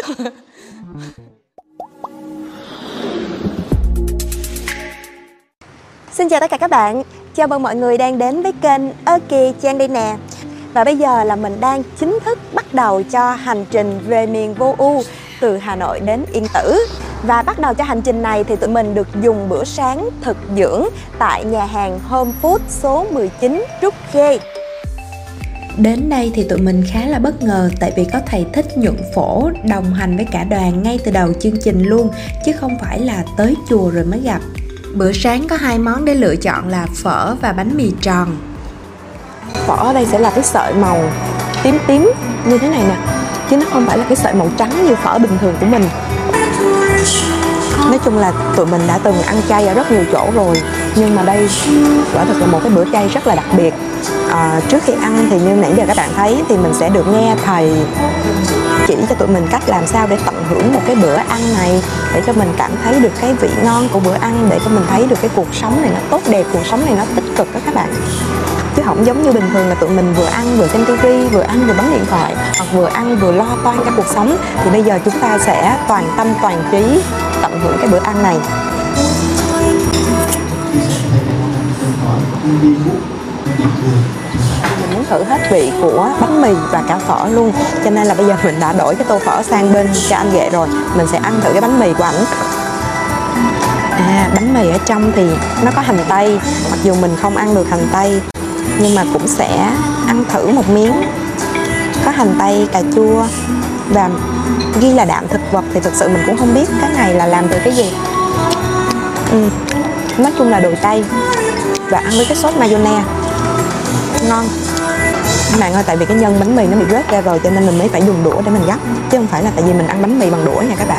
Xin chào tất cả các bạn, chào mừng mọi người đang đến với kênh Ơ Kìa Trang đây nè. Và bây giờ là mình đang chính thức bắt đầu cho hành trình về miền vô ưu từ Hà Nội đến Yên Tử. Và bắt đầu cho hành trình này thì tụi mình được dùng bữa sáng thực dưỡng tại nhà hàng Home Food số 19 Trúc Khê. Đến đây thì tụi mình khá là bất ngờ tại vì có thầy Thích Nhuận Phổ đồng hành với cả đoàn ngay từ đầu chương trình luôn, chứ không phải là tới chùa rồi mới gặp. Bữa sáng có hai món để lựa chọn là phở và bánh mì tròn. Phở ở đây sẽ là cái sợi màu tím tím như thế này nè, chứ nó không phải là cái sợi màu trắng như phở bình thường của mình. Nói chung là tụi mình đã từng ăn chay ở rất nhiều chỗ rồi, nhưng mà đây quả thực là một cái bữa chay rất là đặc biệt. Trước khi ăn thì như nãy giờ các bạn thấy thì mình sẽ được nghe thầy chỉ cho tụi mình cách làm sao để tận hưởng một cái bữa ăn này, để cho mình cảm thấy được cái vị ngon của bữa ăn, để cho mình thấy được cái cuộc sống này nó tốt đẹp, cuộc sống này nó tích cực đó các bạn. Chứ không giống như bình thường là tụi mình vừa ăn vừa xem tivi, vừa ăn vừa bấm điện thoại, hoặc vừa ăn vừa lo toan cả cuộc sống. Thì bây giờ chúng ta sẽ toàn tâm toàn trí tận hưởng cái bữa ăn này. Mình muốn thử hết vị của bánh mì và cả phở luôn, cho nên là bây giờ mình đã đổi cái tô phở sang bên cho anh Ghệ rồi. Mình sẽ ăn thử cái bánh mì của ảnh. Bánh mì ở trong thì nó có hành tây, mặc dù mình không ăn được hành tây nhưng mà cũng sẽ ăn thử một miếng. Có hành tây, cà chua và ghi là đạm thực vật thì thực sự mình cũng không biết cái này là làm từ cái gì. Nói chung là đồ chay và ăn với cái sốt mayonnaise ngon. Các bạn ơi, tại vì cái nhân bánh mì nó bị rớt ra rồi cho nên mình mới phải dùng đũa để mình gắp, chứ không phải là tại vì mình ăn bánh mì bằng đũa nha các bạn.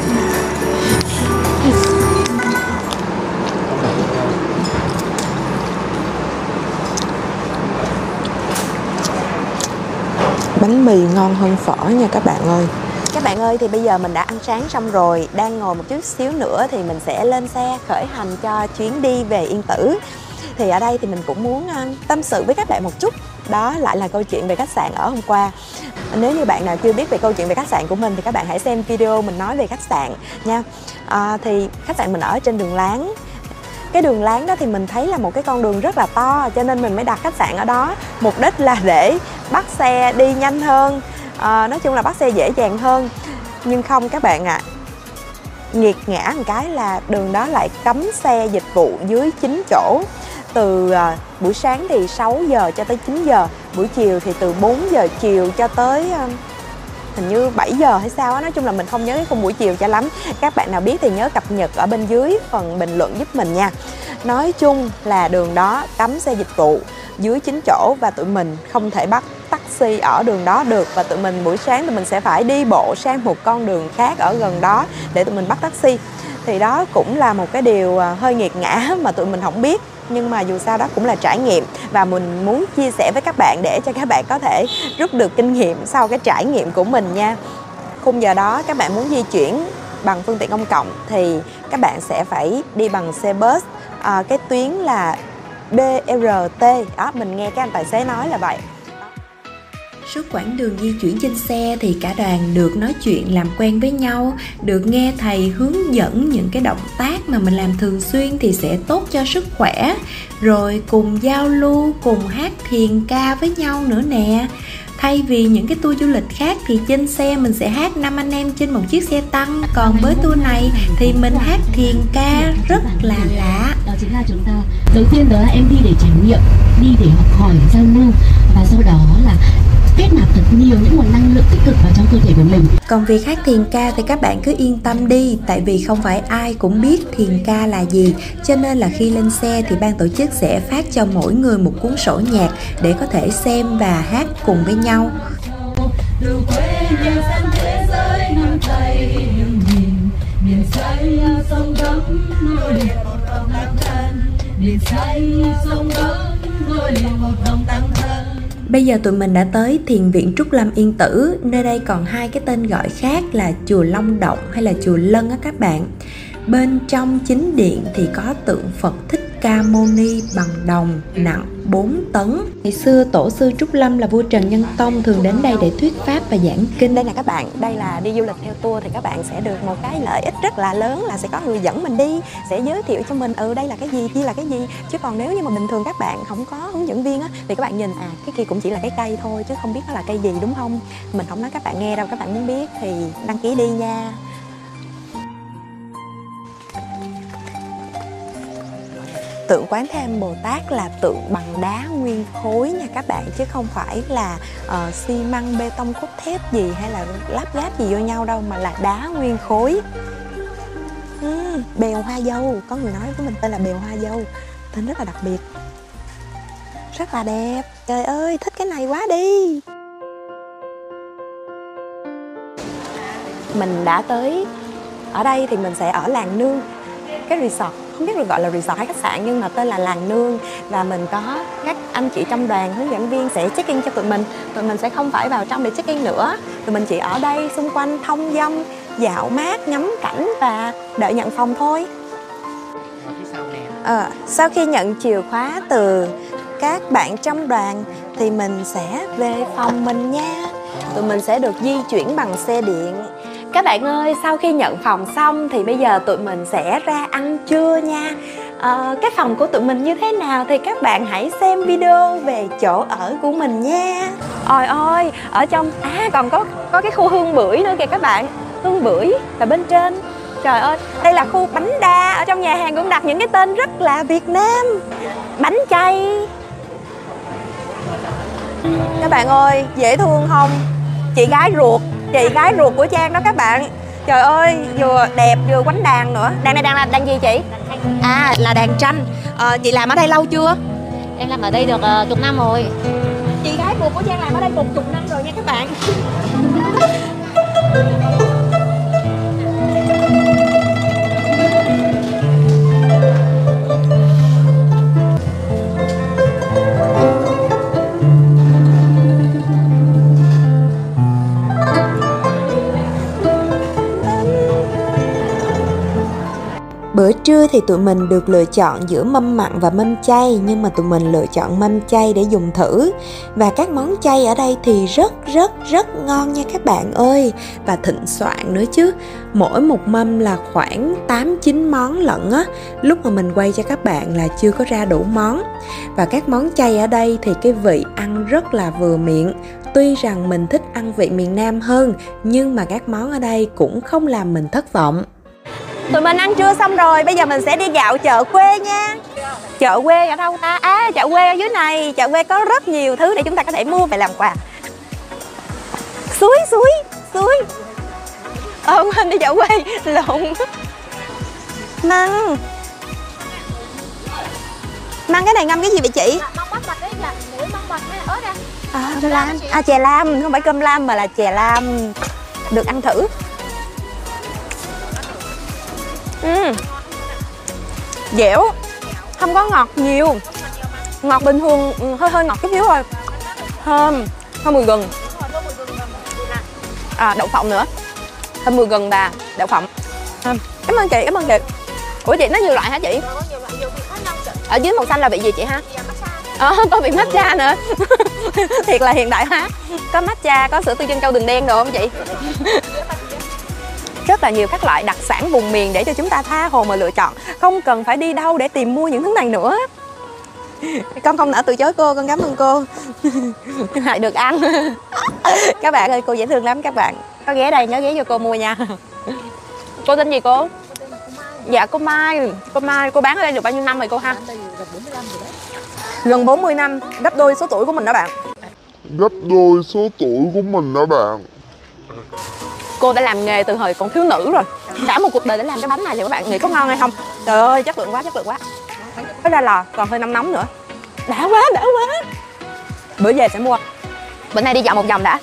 Bánh mì ngon hơn phở nha các bạn ơi. Các bạn ơi, thì bây giờ mình đã ăn sáng xong rồi, đang ngồi một chút xíu nữa thì mình sẽ lên xe khởi hành cho chuyến đi về Yên Tử. Thì ở đây thì mình cũng muốn tâm sự với các bạn một chút. Đó lại là câu chuyện về khách sạn ở hôm qua. Nếu như bạn nào chưa biết về câu chuyện về khách sạn của mình thì các bạn hãy xem video mình nói về khách sạn nha. Thì khách sạn mình ở trên đường Láng. Cái đường Láng đó thì mình thấy là một cái con đường rất là to, cho nên mình mới đặt khách sạn ở đó. Mục đích là để bắt xe đi nhanh hơn, nói chung là bắt xe dễ dàng hơn. Nhưng không các bạn ạ, nghiệt ngã một cái là đường đó lại cấm xe dịch vụ dưới 9 chỗ. Từ buổi sáng thì 6 giờ cho tới 9 giờ, buổi chiều thì từ 4 giờ chiều cho tới hình như 7 giờ hay sao á. Nói chung là mình không nhớ cái khung buổi chiều cho lắm. Các bạn nào biết thì nhớ cập nhật ở bên dưới phần bình luận giúp mình nha. Nói chung là đường đó cấm xe dịch vụ dưới 9 chỗ và tụi mình không thể bắt taxi ở đường đó được. Và tụi mình buổi sáng tụi mình sẽ phải đi bộ sang một con đường khác ở gần đó để tụi mình bắt taxi. Thì đó cũng là một cái điều hơi nghiệt ngã mà tụi mình không biết. Nhưng mà dù sao đó cũng là trải nghiệm và mình muốn chia sẻ với các bạn để cho các bạn có thể rút được kinh nghiệm sau cái trải nghiệm của mình nha. Khung giờ đó các bạn muốn di chuyển bằng phương tiện công cộng thì các bạn sẽ phải đi bằng xe bus, cái tuyến là BRT. Đó, mình nghe các anh tài xế nói là vậy. Suốt quãng đường di chuyển trên xe thì cả đoàn được nói chuyện làm quen với nhau, được nghe thầy hướng dẫn những cái động tác mà mình làm thường xuyên thì sẽ tốt cho sức khỏe, rồi cùng giao lưu, cùng hát thiền ca với nhau nữa nè. Thay vì những cái tour du lịch khác thì trên xe mình sẽ hát 5 anh em trên một chiếc xe tăng, còn với tour này thì mình hát thiền ca rất là lạ. chính là chúng ta đầu tiên đó là em đi để trải nghiệm, đi để học hỏi, giao lưu, và sau đó là kết nạp thật nhiều những nguồn năng lượng tích cực vào trong cơ thể của mình. Còn việc hát thiền ca thì các bạn cứ yên tâm đi, tại vì không phải ai cũng biết thiền ca là gì, cho nên là khi lên xe thì ban tổ chức sẽ phát cho mỗi người một cuốn sổ nhạc để có thể xem và hát cùng với nhau. Từ quê nhìn sang thế giới nắm tay nhưng nhìn miền xanh sông đắm nối liền một dòng tăng thân, miền xanh sông đắm nối liền một dòng tăng thân. Bây giờ tụi mình đã tới Thiền viện Trúc Lâm Yên Tử, nơi đây còn hai cái tên gọi khác là chùa Long Động hay là chùa Lân á các bạn. Bên trong chính điện thì có tượng Phật Thích Ca Mâu Ni bằng đồng nặng 4 tấn. Ngày xưa tổ sư Trúc Lâm là vua Trần Nhân Tông thường đến đây để thuyết pháp và giảng kinh. Đây nè các bạn, đây là đi du lịch theo tour thì các bạn sẽ được một cái lợi ích rất là lớn là sẽ có người dẫn mình đi, sẽ giới thiệu cho mình đây là cái gì, kia là cái gì. Chứ còn nếu như mà bình thường các bạn không có hướng dẫn viên á thì các bạn nhìn cái kia cũng chỉ là cái cây thôi chứ không biết nó là cây gì, đúng không? Mình không nói các bạn nghe đâu, các bạn muốn biết thì đăng ký đi nha. Tượng Quán Thế Âm Bồ Tát là tượng bằng đá nguyên khối nha các bạn, chứ không phải là xi măng, bê tông, cốt thép gì hay là lắp ghép gì vô nhau đâu, mà là đá nguyên khối. Bèo Hoa Dâu, có người nói với mình tên là Bèo Hoa Dâu, tên rất là đặc biệt, rất là đẹp. Trời ơi, thích cái này quá đi. Mình đã tới ở đây thì mình sẽ ở Làng Nương, cái resort, không biết được gọi là resort hay khách sạn nhưng mà tên là Làng Nương, và mình có các anh chị trong đoàn hướng dẫn viên sẽ check in cho tụi mình sẽ không phải vào trong để check in nữa, tụi mình chỉ ở đây xung quanh thông dong, dạo mát, ngắm cảnh và đợi nhận phòng thôi. Sau khi nhận chìa khóa từ các bạn trong đoàn thì mình sẽ về phòng mình nha. Tụi mình sẽ được di chuyển bằng xe điện. Các bạn ơi, sau khi nhận phòng xong thì bây giờ tụi mình sẽ ra ăn trưa nha. Cái phòng của tụi mình như thế nào thì các bạn hãy xem video về chỗ ở của mình nha. Ôi ôi, ở trong còn có cái khu hương bưởi nữa kìa các bạn. Hương bưởi là bên trên. Trời ơi, đây là khu bánh đa. Ở trong nhà hàng cũng đặt những cái tên rất là Việt Nam. Bánh chay. Các bạn ơi, dễ thương không? Chị gái ruột của Trang đó các bạn. Trời ơi, vừa đẹp vừa quánh đàn nữa. Đàn này là đàn gì chị? Là đàn tranh. Chị làm ở đây lâu chưa? Em làm ở đây được chục năm rồi. Chị gái ruột của Trang làm ở đây 10 năm rồi nha các bạn. Bữa trưa thì tụi mình được lựa chọn giữa mâm mặn và mâm chay, nhưng mà tụi mình lựa chọn mâm chay để dùng thử. Và các món chay ở đây thì rất ngon nha các bạn ơi, và thịnh soạn nữa chứ. Mỗi một mâm là khoảng 8-9 món lận á. Lúc mà mình quay cho các bạn là chưa có ra đủ món. Và các món chay ở đây thì cái vị ăn rất là vừa miệng. Tuy rằng mình thích ăn vị miền Nam hơn, nhưng mà các món ở đây cũng không làm mình thất vọng. Tụi mình ăn trưa xong rồi, bây giờ mình sẽ đi dạo chợ quê nha. Chợ quê ở đâu ta? Chợ quê ở dưới này. Chợ quê có rất nhiều thứ để chúng ta có thể mua về làm quà. Suối quên đi chợ quê, lộn. Măng cái này ngâm cái gì vậy chị? Măng bắp bạch đấy, là muối măng bạch hay là ớt lam. Chè lam, không phải cơm lam mà là chè lam. Được ăn thử. Dẻo, không có ngọt nhiều, ngọt bình thường, hơi ngọt chút xíu thôi. Thơm mùi gừng, đậu phộng nữa, thơm mùi gừng và đậu phộng. Cảm ơn chị. Ủa chị, nó nhiều loại hả chị? Ở dưới màu xanh là vị gì chị ha? Có vị matcha nữa. Thiệt là hiện đại hóa. Có matcha, có sữa tươi trân châu đường đen đồ không chị? Rất là nhiều các loại đặc sản vùng miền để cho chúng ta tha hồ mà lựa chọn. Không cần phải đi đâu để tìm mua những thứ này nữa. Con không nỡ từ chối cô, con cảm ơn cô. Lại được ăn. Các bạn ơi, cô dễ thương lắm các bạn. Có ghé đây, nhớ ghé cho cô mua nha. Cô tên gì cô? Dạ cô Mai, cô bán ở đây được bao nhiêu năm rồi cô ha? Gần 40 năm, gấp đôi số tuổi của mình đó bạn. Gấp đôi số tuổi của mình đó bạn. Cô đã làm nghề từ hồi còn thiếu nữ rồi. Cả một cuộc đời để làm cái bánh này thì các bạn nghĩ có ngon hay không? Trời ơi, chất lượng quá. Nó ra lò, còn hơi nóng nữa. Đã quá. Bữa về sẽ mua. Bữa nay đi dạo một vòng đã.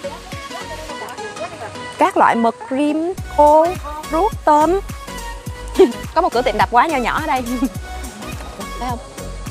Các loại mực, rim, khô, ruốc, tôm. Có một cửa tiệm đập quá nho nhỏ ở đây. Thấy không?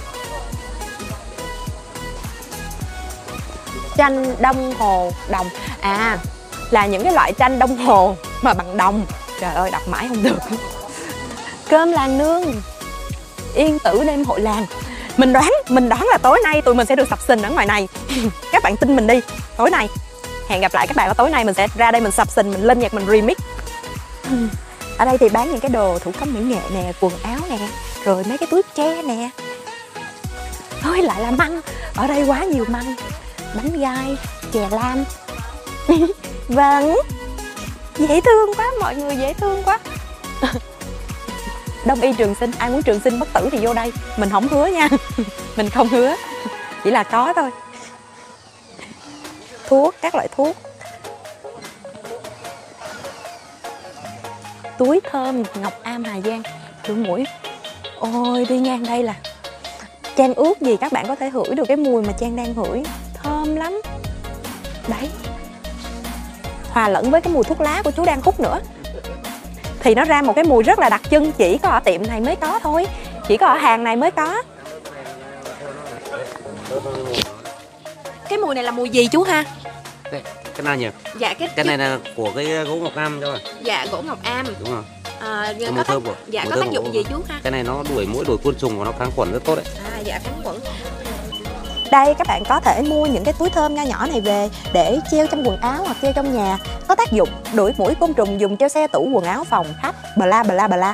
Chanh đông hồ đồng. À, là những cái loại chanh đông hồ mà bằng đồng. Trời ơi, đọc mãi không được. Cơm làng nương, yên tử đêm hội làng. Mình đoán là tối nay tụi mình sẽ được sập sình ở ngoài này. Các bạn tin mình đi. Tối nay hẹn gặp lại các bạn ở tối nay, mình sẽ ra đây mình sập sình, mình lên nhạc, mình remix. Ở đây thì bán những cái đồ thủ công mỹ nghệ nè, quần áo nè, rồi mấy cái túi tre nè. Thôi lại là măng. Ở đây quá nhiều măng. Bánh gai, chè lam. Vâng, dễ thương quá, mọi người dễ thương quá. Đông y trường sinh, ai muốn trường sinh bất tử thì vô đây. Mình không hứa nha. Mình không hứa, chỉ là có thôi. Thuốc, các loại thuốc. Túi thơm Ngọc Am Hà Giang, khử mũi. Ôi đi ngang đây là Trang ước gì các bạn có thể hửi được cái mùi mà Trang đang hửi. Thơm lắm. Đấy, hòa lẫn với cái mùi thuốc lá của chú đang hút nữa thì nó ra một cái mùi rất là đặc trưng, chỉ có ở tiệm này mới có thôi, chỉ có ở hàng này mới có. Cái mùi này là mùi gì chú ha? Cái nào nhỉ? Dạ cái này là của cái gỗ ngọc am cho. Dạ, gỗ ngọc am. Đúng rồi. Có tác dụng gì chú ha? Cái này nó đuổi muỗi, đuổi côn trùng và nó kháng khuẩn rất tốt đấy. Dạ, kháng khuẩn. Đây các bạn có thể mua những cái túi thơm nho nhỏ này về để treo trong quần áo hoặc treo trong nhà. Có tác dụng đuổi muỗi côn trùng, dùng treo xe, tủ, quần áo, phòng, khách, bla.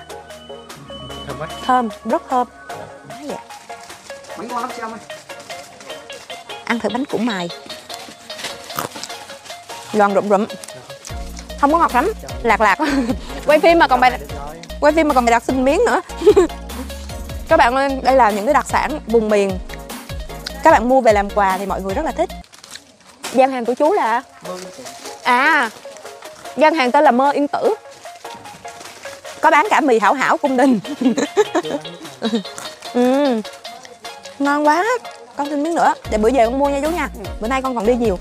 Thơm, rất thơm. Bánh ngon lắm xem ơi. Ăn thử bánh củ mài. Giòn rụm. Không có ngọt lắm, lạc. Quay phim mà còn bày đặt xin miếng nữa. Các bạn ơi, đây là những cái đặc sản vùng miền. Các bạn mua về làm quà thì mọi người rất là thích. Gian hàng của chú là gian hàng tên là Mơ Yên Tử. Có bán cả mì Hảo Cung Đình. Ngon quá. Con xin miếng nữa để bữa về con mua nha chú nha. Bữa nay con còn đi nhiều.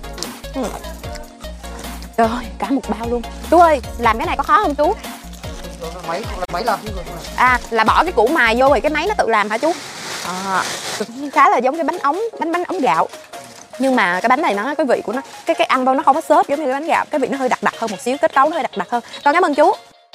Trời ơi, cả một bao luôn. Chú ơi, làm cái này có khó không chú? Máy làm chứ. Là bỏ cái củ mài vô rồi cái máy nó tự làm hả chú? Khá là giống cái bánh ống gạo. Nhưng mà cái bánh này nó, cái vị của nó, cái ăn vô nó không có xốp giống như cái bánh gạo. Cái vị nó hơi đặc hơn một xíu, kết cấu nó hơi đặc hơn. Con cảm ơn chú.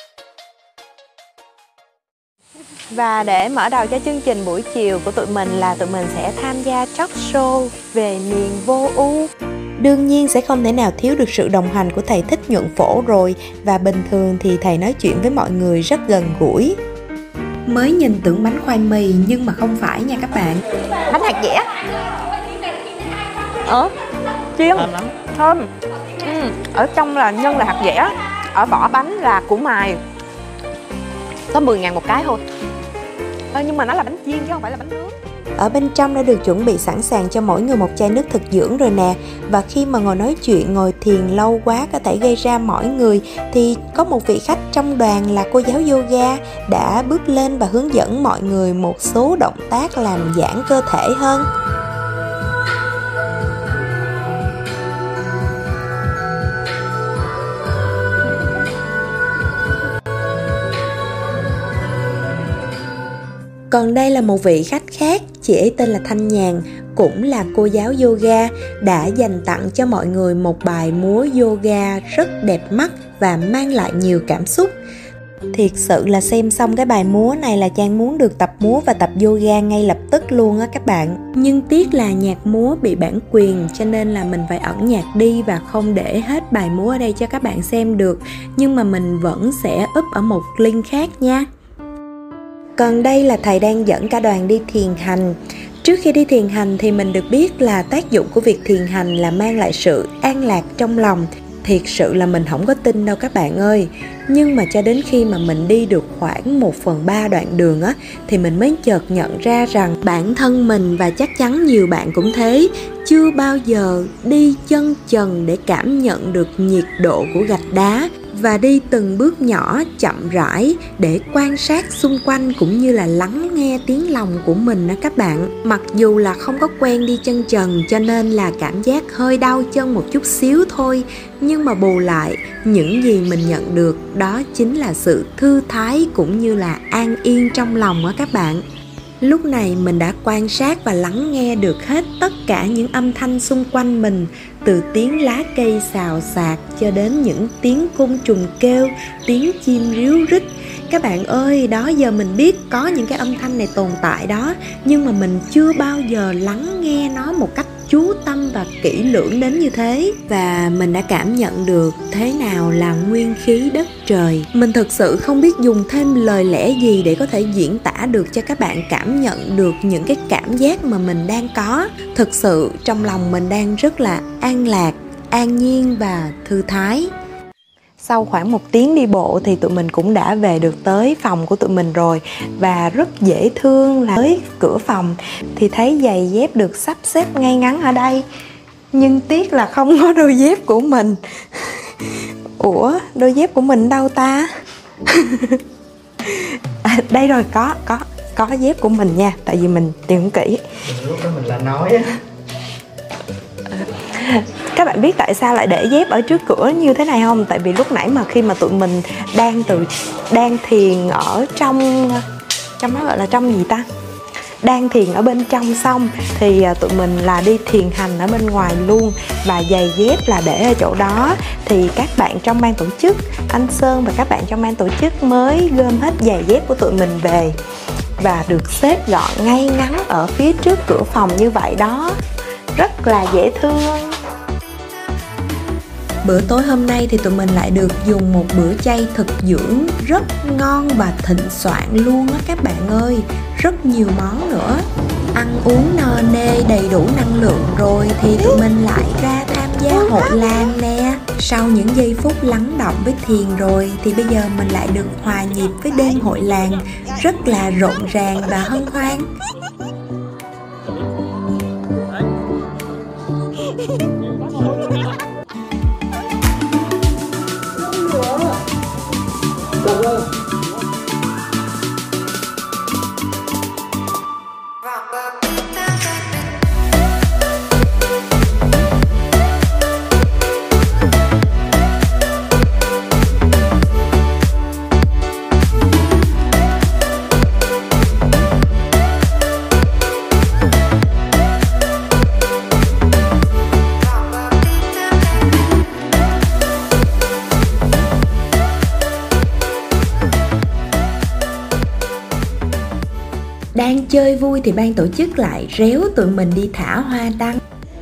Và để mở đầu cho chương trình buổi chiều của tụi mình là tụi mình sẽ tham gia talk show về miền vô ưu. Đương nhiên sẽ không thể nào thiếu được sự đồng hành của thầy Thích Nhuận Phổ rồi. Và bình thường thì thầy nói chuyện với mọi người rất gần gũi. Mới nhìn tưởng bánh khoai mì nhưng mà không phải nha các bạn. Bánh hạt dẻ. Chiên thơm. Ở trong là nhân là hạt dẻ, ở vỏ bánh là củ mài. Có 10.000 một cái thôi. Nhưng mà nó là bánh chiên chứ không phải là bánh nướng. Ở bên trong đã được chuẩn bị sẵn sàng cho mỗi người một chai nước thực dưỡng rồi nè. Và khi mà ngồi nói chuyện, ngồi thiền lâu quá có thể gây ra mỏi người, thì có một vị khách trong đoàn là cô giáo yoga đã bước lên và hướng dẫn mọi người một số động tác làm giãn cơ thể hơn. Còn đây là một vị khách khác, chị ấy tên là Thanh Nhàn, cũng là cô giáo yoga, đã dành tặng cho mọi người một bài múa yoga rất đẹp mắt và mang lại nhiều cảm xúc. Thiệt sự là xem xong cái bài múa này là Trang muốn được tập múa và tập yoga ngay lập tức luôn á các bạn. Nhưng tiếc là nhạc múa bị bản quyền cho nên là mình phải ẩn nhạc đi và không để hết bài múa ở đây cho các bạn xem được. Nhưng mà mình vẫn sẽ up ở một link khác nha. Còn đây là thầy đang dẫn cả đoàn đi thiền hành. Trước khi đi thiền hành thì mình được biết là tác dụng của việc thiền hành là mang lại sự an lạc trong lòng. Thiệt sự là mình không có tin đâu các bạn ơi. Nhưng mà cho đến khi mà mình đi được khoảng 1/3 đoạn đường á, thì mình mới chợt nhận ra rằng bản thân mình và chắc chắn nhiều bạn cũng thế, chưa bao giờ đi chân trần để cảm nhận được nhiệt độ của gạch đá, và đi từng bước nhỏ chậm rãi để quan sát xung quanh cũng như là lắng nghe tiếng lòng của mình đó các bạn. Mặc dù là không có quen đi chân trần cho nên là cảm giác hơi đau chân một chút xíu thôi, nhưng mà bù lại những gì mình nhận được đó chính là sự thư thái cũng như là an yên trong lòng á các bạn. Lúc này mình đã quan sát và lắng nghe được hết tất cả những âm thanh xung quanh mình, từ tiếng lá cây xào xạc cho đến những tiếng côn trùng kêu, tiếng chim ríu rít. Các bạn ơi, đó giờ mình biết có những cái âm thanh này tồn tại đó, nhưng mà mình chưa bao giờ lắng nghe nó một cách chú tâm và kỹ lưỡng đến như thế. Và mình đã cảm nhận được thế nào là nguyên khí đất trời. Mình thực sự không biết dùng thêm lời lẽ gì để có thể diễn tả được cho các bạn cảm nhận được những cái cảm giác mà mình đang có. Thực sự trong lòng mình đang rất là an lạc, an nhiên và thư thái. Sau khoảng 1 tiếng đi bộ thì tụi mình cũng đã về được tới phòng của tụi mình rồi. Và rất dễ thương là tới cửa phòng thì thấy giày dép được sắp xếp ngay ngắn ở đây. Nhưng tiếc là không có đôi dép của mình. Ủa, đôi dép của mình đâu ta? Đây rồi, có dép của mình nha. Tại vì mình tìm kỹ. Lúc đó mình là nói á. Các bạn biết tại sao lại để dép ở trước cửa như thế này không? Tại vì lúc nãy mà khi mà tụi mình đang thiền ở trong nó gọi là trong gì ta? Đang thiền ở bên trong xong thì tụi mình là đi thiền hành ở bên ngoài luôn, và giày dép là để ở chỗ đó. Thì các bạn trong ban tổ chức, anh Sơn và các bạn trong ban tổ chức mới gom hết giày dép của tụi mình về và được xếp gọn ngay ngắn ở phía trước cửa phòng như vậy đó. Rất là dễ thương. Bữa tối hôm nay thì tụi mình lại được dùng một bữa chay thực dưỡng rất ngon và thịnh soạn luôn á các bạn ơi. Rất nhiều món nữa. Ăn uống no nê đầy đủ năng lượng rồi thì tụi mình lại ra tham gia hội làng nè. Sau những giây phút lắng động với thiền rồi thì bây giờ mình lại được hòa nhịp với đêm hội làng, rất là rộn ràng và hân hoan. Đang chơi vui thì ban tổ chức lại réo tụi mình đi thả hoa đăng.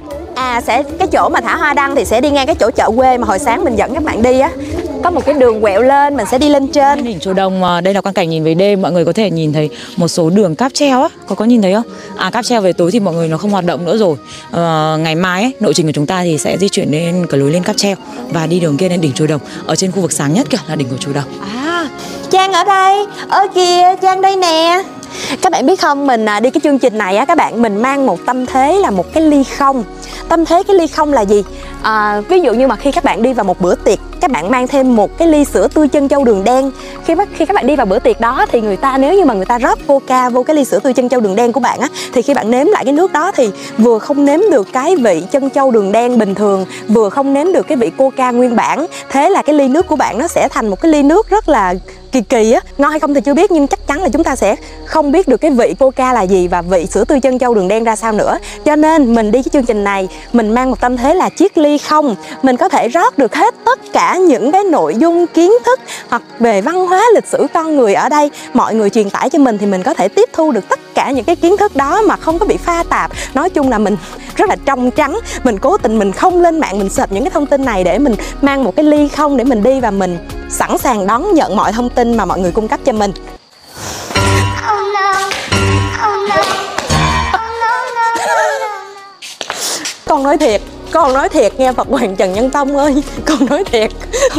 Cái chỗ mà thả hoa đăng thì sẽ đi ngang cái chỗ chợ quê mà hồi sáng mình dẫn các bạn đi á. Có một cái đường quẹo lên, mình sẽ đi lên trên. Đỉnh Chùa Đồng, đây là quang cảnh nhìn về đêm, mọi người có thể nhìn thấy một số đường cáp treo á, có nhìn thấy không? Cáp treo về tối thì mọi người nó không hoạt động nữa rồi. Ngày mai ấy, lộ trình của chúng ta thì sẽ di chuyển lên cái lối lên cáp treo và đi đường kia lên đỉnh Chùa Đồng. Ở trên khu vực sáng nhất kìa là đỉnh của Chùa Đồng. Trang ở đây, ở kìa, Trang đây nè. Các bạn biết không, mình đi cái chương trình này á các bạn, mình mang một tâm thế là một cái ly không. Tâm thế cái ly không là gì? Ví dụ như mà khi các bạn đi vào một bữa tiệc, các bạn mang thêm một cái ly sữa tươi trân châu đường đen. Khi các bạn đi vào bữa tiệc đó thì nếu như mà người ta rót Coca vô cái ly sữa tươi trân châu đường đen của bạn á, thì khi bạn nếm lại cái nước đó thì vừa không nếm được cái vị trân châu đường đen bình thường, vừa không nếm được cái vị Coca nguyên bản. Thế là cái ly nước của bạn nó sẽ thành một cái ly nước rất là kỳ á. Ngon hay không thì chưa biết, nhưng chắc chắn là chúng ta sẽ không biết được cái vị Coca là gì và vị sữa tươi trân châu đường đen ra sao nữa. Cho nên mình đi cái chương trình này, mình mang một tâm thế là chiếc ly không. Mình có thể rót được hết tất cả những cái nội dung kiến thức hoặc về văn hóa lịch sử con người ở đây. Mọi người truyền tải cho mình thì mình có thể tiếp thu được tất cả những cái kiến thức đó mà không có bị pha tạp. Nói chung là mình rất là trong trắng. Mình cố tình mình không lên mạng mình search những cái thông tin này để mình mang một cái ly không để mình đi, và mình sẵn sàng đón nhận mọi thông tin mà mọi người cung cấp cho mình. Con nói thiệt, Con nói thiệt nghe Phật Hoàng Trần Nhân Tông ơi, con nói thiệt.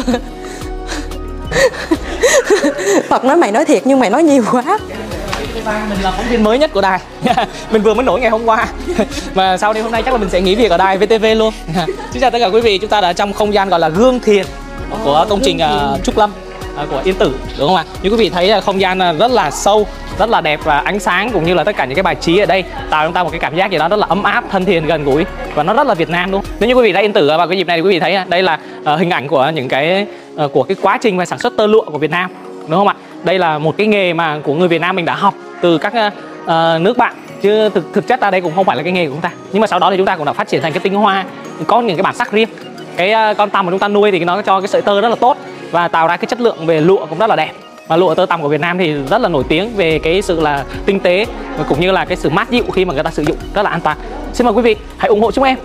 Phật nói mày nói thiệt nhưng mày nói nhiều quá. Mình là phóng viên mới nhất của đài. Mình vừa mới nổi ngày hôm qua. Và sau đêm hôm nay chắc là mình sẽ nghỉ việc ở đài VTV luôn. Xin chào tất cả quý vị, chúng ta đã trong không gian gọi là Gương Thiền của công trình Trúc Lâm của Yên Tử, đúng không ạ? Như quý vị thấy là không gian rất là sâu, rất là đẹp và ánh sáng cũng như là tất cả những cái bài trí ở đây tạo cho chúng ta một cái cảm giác gì đó rất là ấm áp, thân thiện, gần gũi và nó rất là Việt Nam luôn. Nếu như quý vị đã Yên Tử vào cái dịp này thì quý vị thấy đây là hình ảnh của những cái quá trình và sản xuất tơ lụa của Việt Nam, đúng không ạ? Đây là một cái nghề mà của người Việt Nam mình đã học từ các nước bạn, chứ thực chất ra đây cũng không phải là cái nghề của chúng ta. Nhưng mà sau đó thì chúng ta cũng đã phát triển thành cái tinh hoa, có những cái bản sắc riêng. Cái con tằm mà chúng ta nuôi thì nó cho cái sợi tơ rất là tốt và tạo ra cái chất lượng về lụa cũng rất là đẹp. Và lụa tơ tằm của Việt Nam thì rất là nổi tiếng về cái sự là tinh tế cũng như là cái sự mát dịu khi mà người ta sử dụng, rất là an toàn. Xin mời quý vị hãy ủng hộ chúng em.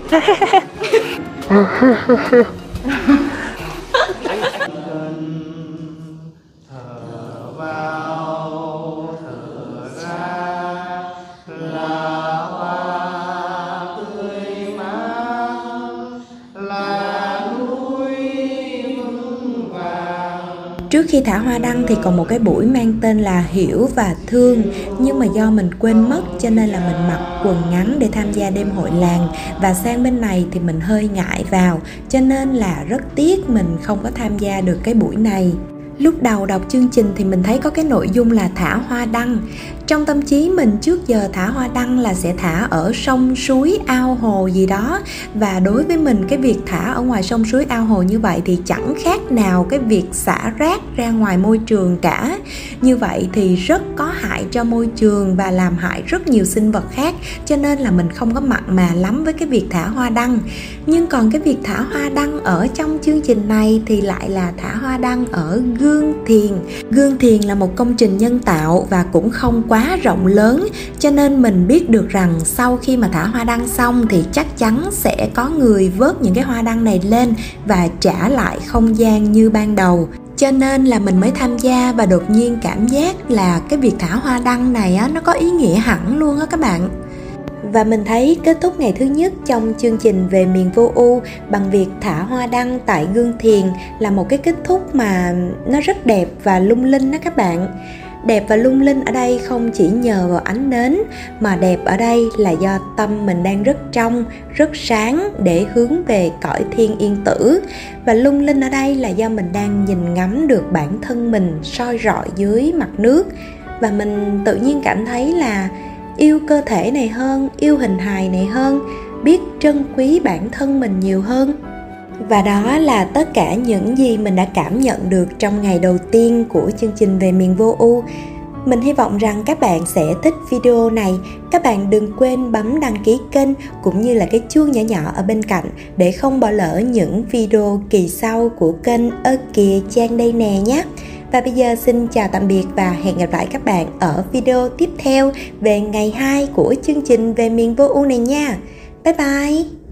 Trước khi thả hoa đăng thì còn một cái buổi mang tên là Hiểu và Thương, nhưng mà do mình quên mất cho nên là mình mặc quần ngắn để tham gia đêm hội làng, và sang bên này thì mình hơi ngại vào cho nên là rất tiếc mình không có tham gia được cái buổi này. Lúc đầu đọc chương trình thì mình thấy có cái nội dung là thả hoa đăng. Trong tâm trí mình trước giờ thả hoa đăng là sẽ thả ở sông suối ao hồ gì đó. Và đối với mình cái việc thả ở ngoài sông suối ao hồ như vậy thì chẳng khác nào cái việc xả rác ra ngoài môi trường cả. Như vậy thì rất có hại cho môi trường và làm hại rất nhiều sinh vật khác. Cho nên là mình không có mặn mà lắm với cái việc thả hoa đăng. Nhưng còn cái việc thả hoa đăng ở trong chương trình này thì lại là thả hoa đăng ở Gương Thiền. Gương Thiền là một công trình nhân tạo và cũng không quá rộng lớn, cho nên mình biết được rằng sau khi mà thả hoa đăng xong thì chắc chắn sẽ có người vớt những cái hoa đăng này lên và trả lại không gian như ban đầu. Cho nên là mình mới tham gia và đột nhiên cảm giác là cái việc thả hoa đăng này á, nó có ý nghĩa hẳn luôn á các bạn. Và mình thấy kết thúc ngày thứ nhất trong chương trình Về Miền Vô Ưu bằng việc thả hoa đăng tại Gương Thiền là một cái kết thúc mà nó rất đẹp và lung linh đó các bạn. Đẹp và lung linh ở đây không chỉ nhờ vào ánh nến, mà đẹp ở đây là do tâm mình đang rất trong, rất sáng để hướng về cõi thiên yên tử. Và lung linh ở đây là do mình đang nhìn ngắm được bản thân mình soi rọi dưới mặt nước. Và mình tự nhiên cảm thấy là yêu cơ thể này hơn, yêu hình hài này hơn, biết trân quý bản thân mình nhiều hơn. Và đó là tất cả những gì mình đã cảm nhận được trong ngày đầu tiên của chương trình Về Miền Vô Ưu. Mình hy vọng rằng các bạn sẽ thích video này. Các bạn đừng quên bấm đăng ký kênh cũng như là cái chuông nhỏ nhỏ ở bên cạnh để không bỏ lỡ những video kỳ sau của kênh Ơ Kìa Trang Đây Nè nhé. Và bây giờ xin chào tạm biệt và hẹn gặp lại các bạn ở video tiếp theo về ngày 2 của chương trình Về Miền Vô Ưu này nha. Bye bye!